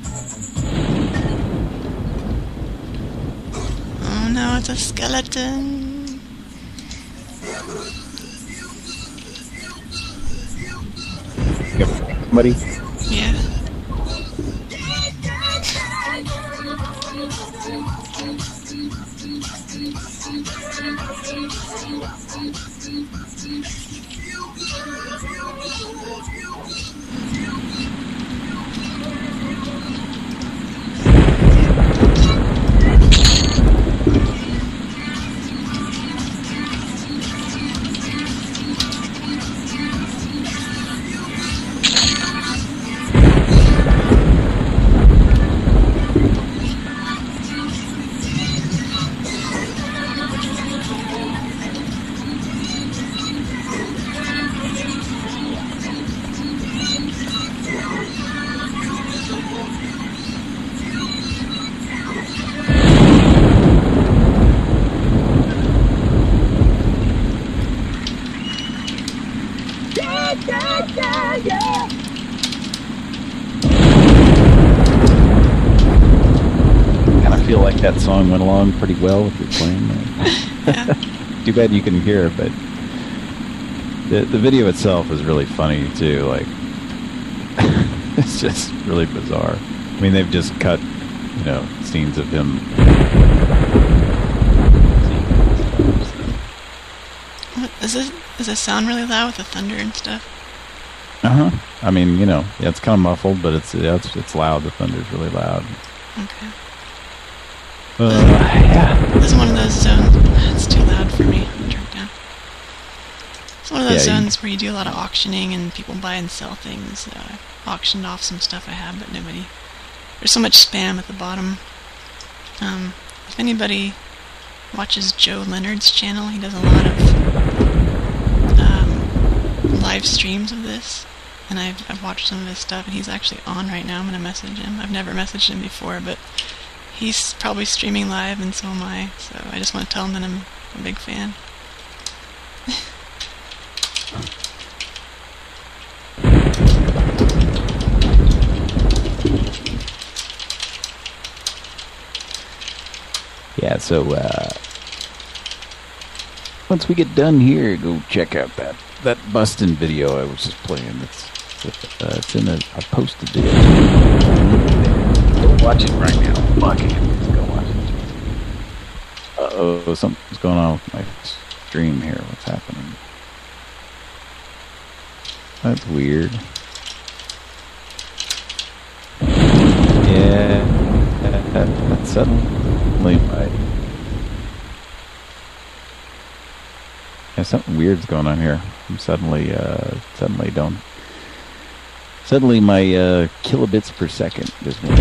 Oh no, it's a skeleton. Somebody? Yeah. Kind of feel like that song went along pretty well with your playing there. Too bad you couldn't hear it, but the video itself is really funny too. Like, it's just really bizarre. I mean, they've just cut, scenes of him. What, does it sound really loud with the thunder and stuff? I mean, yeah, it's kind of muffled, but it's loud. The thunder's really loud. Okay. Yeah. This is one of those zones. It's too loud for me. Turn it down. It's one of those zones where you do a lot of auctioning and people buy and sell things. I auctioned off some stuff I have, but nobody. There's so much spam at the bottom. If anybody watches Joe Leonard's channel, he does a lot of live streams of this, and I've watched some of his stuff, and he's actually on right now. I'm gonna message him. I've never messaged him before, but he's probably streaming live, and so am I. So I just want to tell him that I'm a big fan. Yeah, so once we get done here, go check out that bustin' video I was just playing. It's in I posted it. Go watch it right now. Fuck it. Let's go watch it. Uh-oh, something's going on with my stream here. What's happening? That's weird. Yeah, that's suddenly something weird's going on here. I'm suddenly my kilobits per second just went.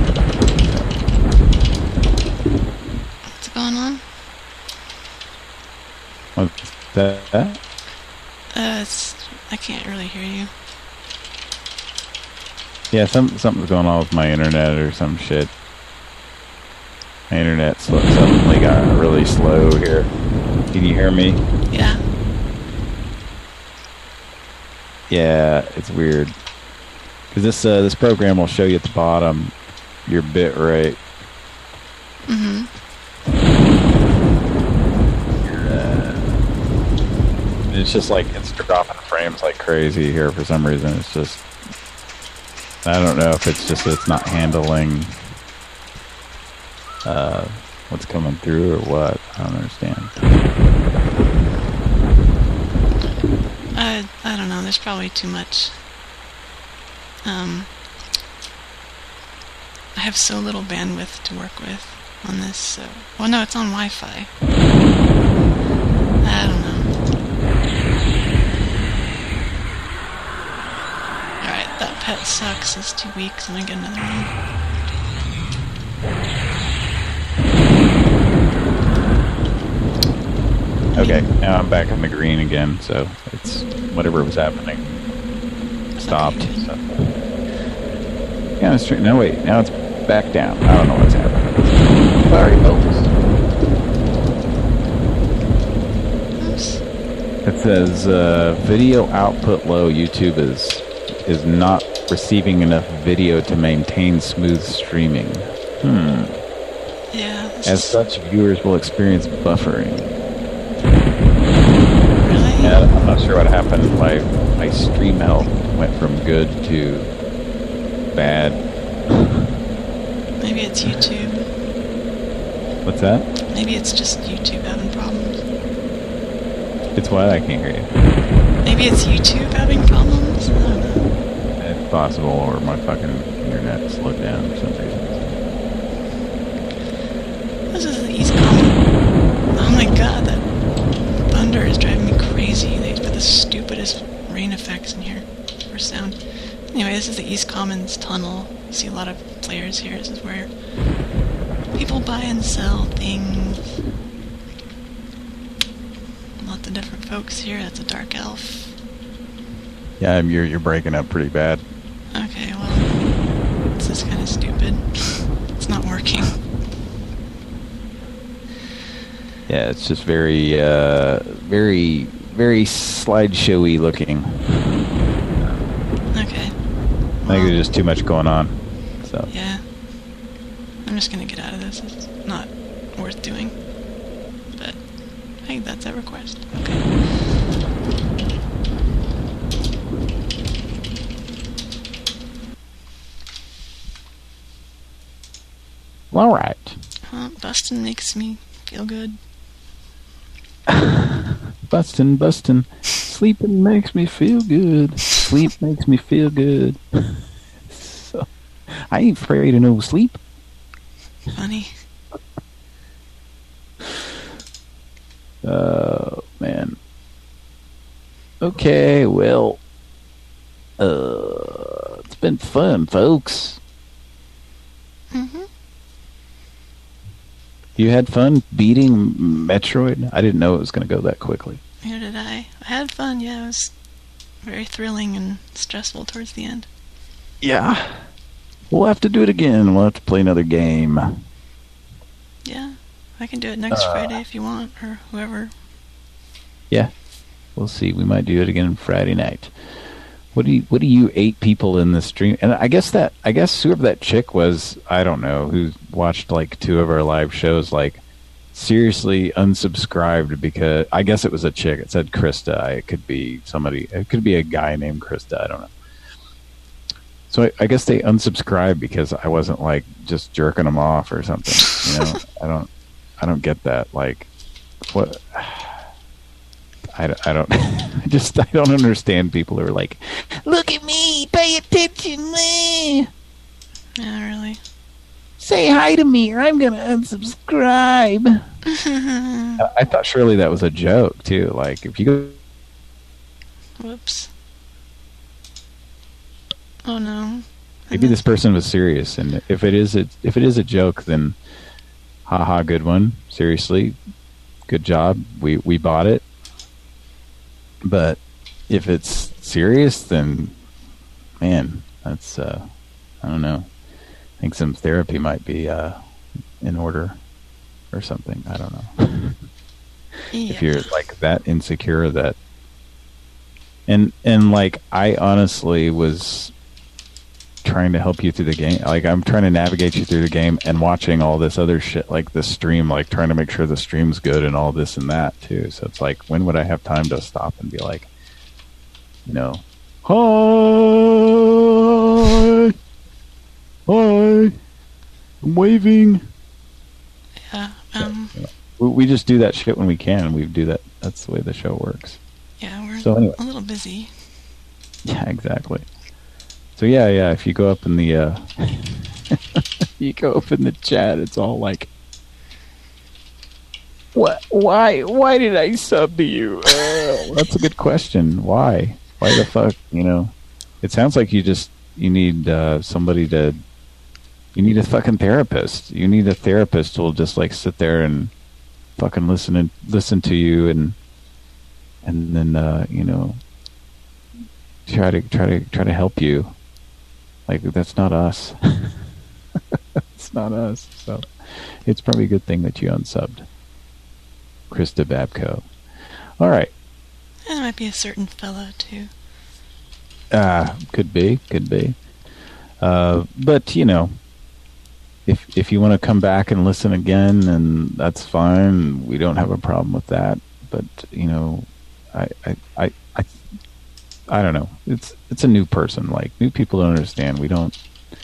What's going on? What's that? I can't really hear you. Yeah, something's going on with my internet or some shit. My internet suddenly got really slow here. Can you hear me? Yeah. Yeah, it's weird. Because this program will show you at the bottom your bit rate. Mm-hmm. It's just like it's dropping frames like crazy here for some reason. It's just, I don't know if it's just that it's not handling what's coming through or what. I don't understand. I don't know. There's probably too much. I have so little bandwidth to work with on this. So, well, no, it's on Wi-Fi. I don't know. Alright, that pet sucks. It's 2 weeks. I'm gonna get another one. Okay, now I'm back in the green again, so it's whatever was happening stopped. Okay, So. Yeah, it's no wait, now it's back down. I don't know what's happening. Sorry, folks. Oops. It says video output low. YouTube is not receiving enough video to maintain smooth streaming. Yeah. As such, viewers will experience buffering. Really? Yeah, I'm not sure what happened. My stream health went from good to bad. Maybe it's YouTube. What's that? Maybe it's just YouTube having problems. It's what? I can't hear you. Maybe it's YouTube having problems? I don't know. It's possible, or my fucking internet slowed down for some reason. This is the East Common. Oh my god, that thunder is driving me crazy. They put the stupidest rain effects in here for sound. Anyway, this is the East Commons tunnel. You see a lot of players here. This is where people buy and sell things. Lots of different folks here. That's a dark elf. Yeah, you're breaking up pretty bad. Okay, well, this is kind of stupid. It's not working. Yeah, it's just very, very slideshowy looking. Okay. I think there's just too much going on. So Yeah. I'm just gonna get out of this. It's not worth doing. But I think that's a request. Okay. all right. Bustin' makes me feel good. Bustin'. Sleeping makes me feel good. Sleep makes me feel good. So, I ain't afraid of no sleep. Funny. Oh, man. Okay, well, it's been fun, folks. Mm-hmm. You had fun beating Metroid? I didn't know it was going to go that quickly. Here did I. I had fun, yeah. It was very thrilling and stressful towards the end. Yeah. We'll have to do it again. We'll have to play another game. Yeah. I can do it next Friday if you want, or whoever. Yeah. We'll see. We might do it again Friday night. What do you 8 people in the stream? And I guess whoever that chick was, I don't know, who watched like 2 of our live shows, like seriously unsubscribed because I guess it was a chick. It said Krista. It could be somebody. It could be a guy named Krista. I don't know. So I guess they unsubscribed because I wasn't like just jerking them off or something. You know, I don't get that. Like, what? I don't. I don't understand people who are like, look at me, pay attention, Yeah, really. say hi to me, or I'm gonna unsubscribe. I thought surely that was a joke too. Like, if you go. Whoops. Oh no. Maybe this person was serious, and if it is a joke, then haha, good one. Seriously, good job. We bought it. But if it's serious, then man, that's I don't know. I think some therapy might be in order or something. I don't know. Yeah. If you're like that insecure that, and like I honestly was trying to help you through the game. Like I'm trying to navigate you through the game and watching all this other shit, like the stream, like trying to make sure the stream's good and all this and that too. So it's like, when would I have time to stop and be like, you know, hi, I'm waving. Yeah. We just do that shit when we can. We do that. That's the way the show works. Yeah, we're So anyway. a little busy. Yeah, exactly. So yeah. If you go up in the, you go up in the chat, it's all like, what? Why did I sub to you? That's a good question. Why? Why the fuck? You know, it sounds like you need somebody to. You need a fucking therapist. You need a therapist who will just like sit there and fucking listen to you and then you know, try to help you. Like, that's not us. It's not us. So it's probably a good thing that you unsubbed. Krista Babco. All right. And it might be a certain fella too. Could be. But you know, if you want to come back and listen again, and that's fine. We don't have a problem with that. But you know, I don't know. It's a new person. Like, new people don't understand. We don't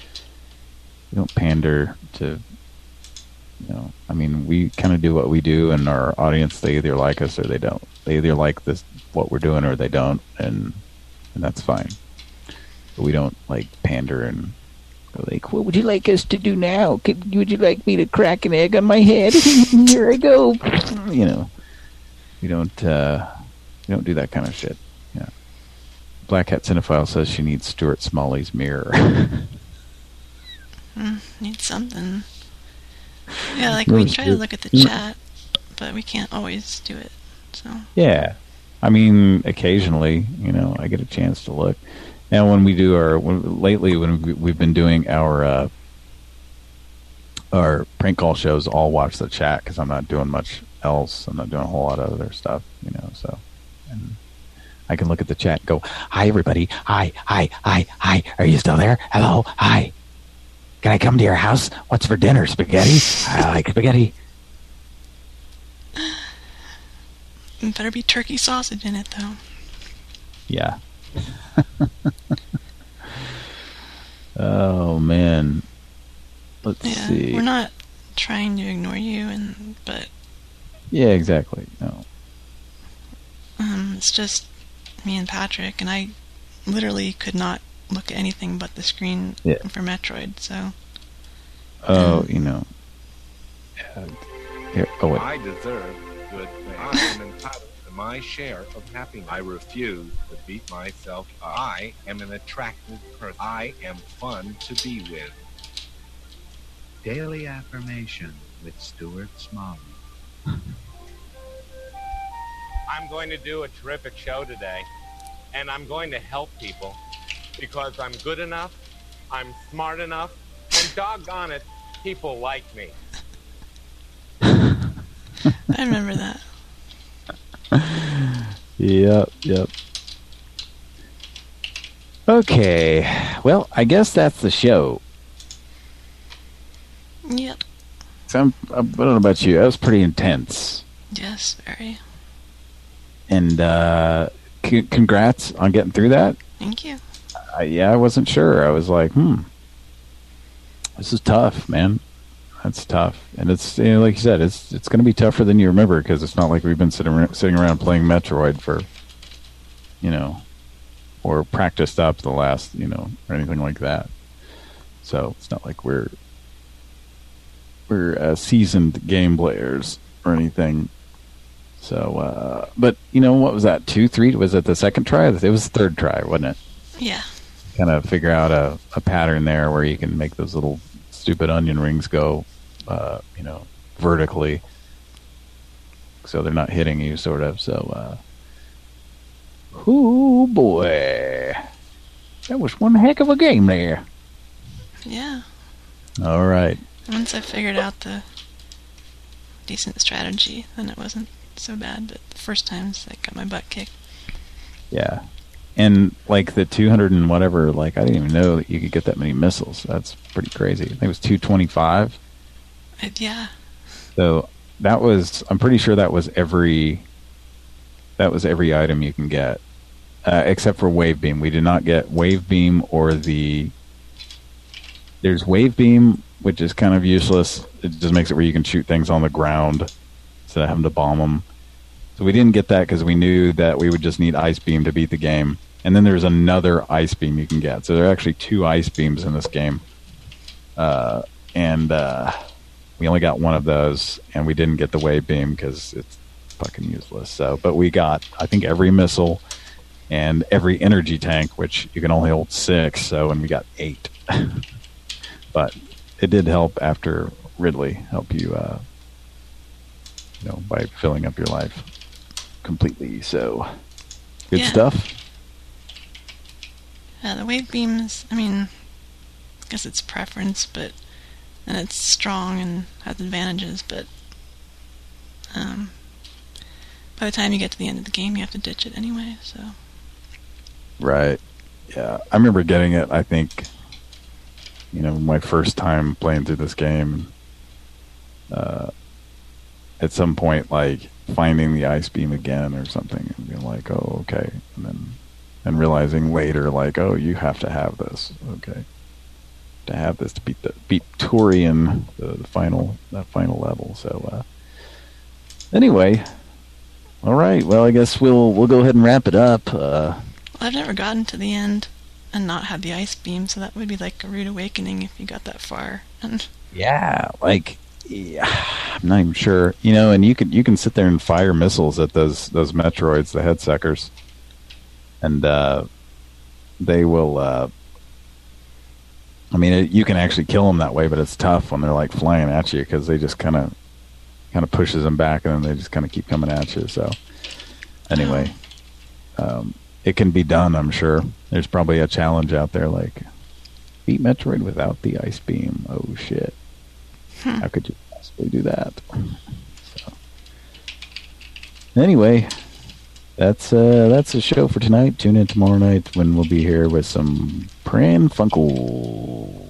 pander to. You know, I mean, we kind of do what we do, and our audience, they either like us or they don't. They either like this what we're doing or they don't, and that's fine. But we don't like pander and go like, "What would you like us to do now? Would you like me to crack an egg on my head? Here I go." You know, we don't do that kind of shit. Yeah. Black Hat Cinephile says she needs Stuart Smalley's mirror. Need something. Yeah, like we try to look at the chat, but we can't always do it. So yeah, I mean, occasionally, you know, I get a chance to look. Now, when we do lately when we've been doing our prank call shows, I'll watch the chat because I'm not doing much else. I'm not doing a whole lot of other stuff, you know. So, and I can look at the chat and go, "Hi, everybody. Hi. Are you still there? Hello. Hi. Can I come to your house? What's for dinner? Spaghetti? I like spaghetti." it better be turkey sausage in it, though. Yeah. Oh man. Let's see. We're not trying to ignore you, but yeah, exactly. No. It's just me and Patrick, and I literally could not look at anything but the screen for Metroid. So. Oh, you know. Here. Oh wait. I deserve good things. I am entitled to my share of happiness. I refuse to beat myself up. I am an attractive person. I am fun to be with. Daily Affirmation with Stuart Smalley. I'm going to do a terrific show today, and I'm going to help people because I'm good enough, I'm smart enough, and doggone it, people like me. I remember that. Yep. Okay. Well, I guess that's the show. Yep. So I don't know about you. That was pretty intense. Yes, very. And congrats on getting through that. Thank you. I wasn't sure. I was like, this is tough, man. That's tough. And it's, you know, like you said, it's going to be tougher than you remember, because it's not like we've been sitting around playing Metroid for, you know, or practiced up the last, you know, or anything like that. So it's not like we're seasoned game players or anything. So, but you know, what was that? 2, 3? Was it the second try? It was the third try, wasn't it? Yeah. Kind of figure out a pattern there where you can make those little stupid onion rings go, you know, vertically, so they're not hitting you, sort of. So, oh boy, that was one heck of a game there. Yeah. All right. Once I figured out the decent strategy, then it wasn't so bad. But the first times I got my butt kicked. Yeah. And like the 200 and whatever, like I didn't even know that you could get that many missiles. That's pretty crazy. I think it was 225. Yeah. So that was, I'm pretty sure that was every item you can get, except for Wave Beam. We did not get Wave Beam or there's Wave Beam, which is kind of useless. It just makes it where you can shoot things on the ground instead of having to bomb them. So we didn't get that because we knew that we would just need Ice Beam to beat the game. And then there's another Ice Beam you can get. So there are actually 2 Ice Beams in this game. And we only got one of those, and we didn't get the Wave Beam because it's fucking useless. So, but we got, I think, every missile and every energy tank, which you can only hold 6. So, and we got 8. But it did help after Ridley help you, by filling up your life completely. So, good stuff. Yeah, the Wave Beams, I mean, I guess it's preference, but and it's strong and has advantages, but by the time you get to the end of the game, you have to ditch it anyway, so. Right. Yeah. I remember getting it, I think, my first time playing through this game. At some point, like, finding the Ice Beam again or something and being like, oh, okay. And realizing later, like, oh, you have to have this. Okay. To have this to beat Turian, that final level. So anyway, all right. Well, I guess we'll go ahead and wrap it up. I've never gotten to the end and not had the Ice Beam, so that would be like a rude awakening if you got that far. And yeah, I'm not even sure. And you can sit there and fire missiles at those Metroids, the head suckers, and they will. You can actually kill them that way, but it's tough when they're like flying at you because they just kind of pushes them back, and then they just kind of keep coming at you. So, anyway, it can be done. I'm sure there's probably a challenge out there like beat Metroid without the Ice Beam. Oh shit! How could you possibly do that? So, anyway, that's the show for tonight. Tune in tomorrow night when we'll be here with some Pran Funkels.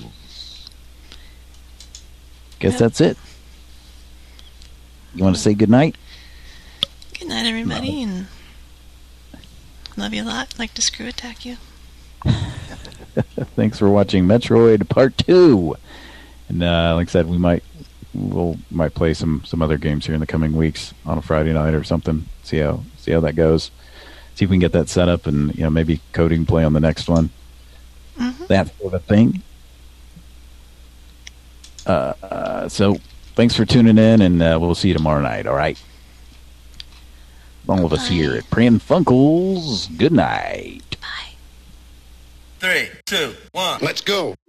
Guess that's it. You want to say good night? Good night, everybody, and love you a lot. Like to screw attack you. Thanks for watching Metroid Part 2. And like I said, we might play some other games here in the coming weeks on a Friday night or something. See how that goes. See if we can get that set up, and maybe coding play on the next one. Mm-hmm. That sort of thing. So thanks for tuning in, and we'll see you tomorrow night. All right. All of us here at Pran Funkels. Good night. Bye. 3, 2, 1. Let's go.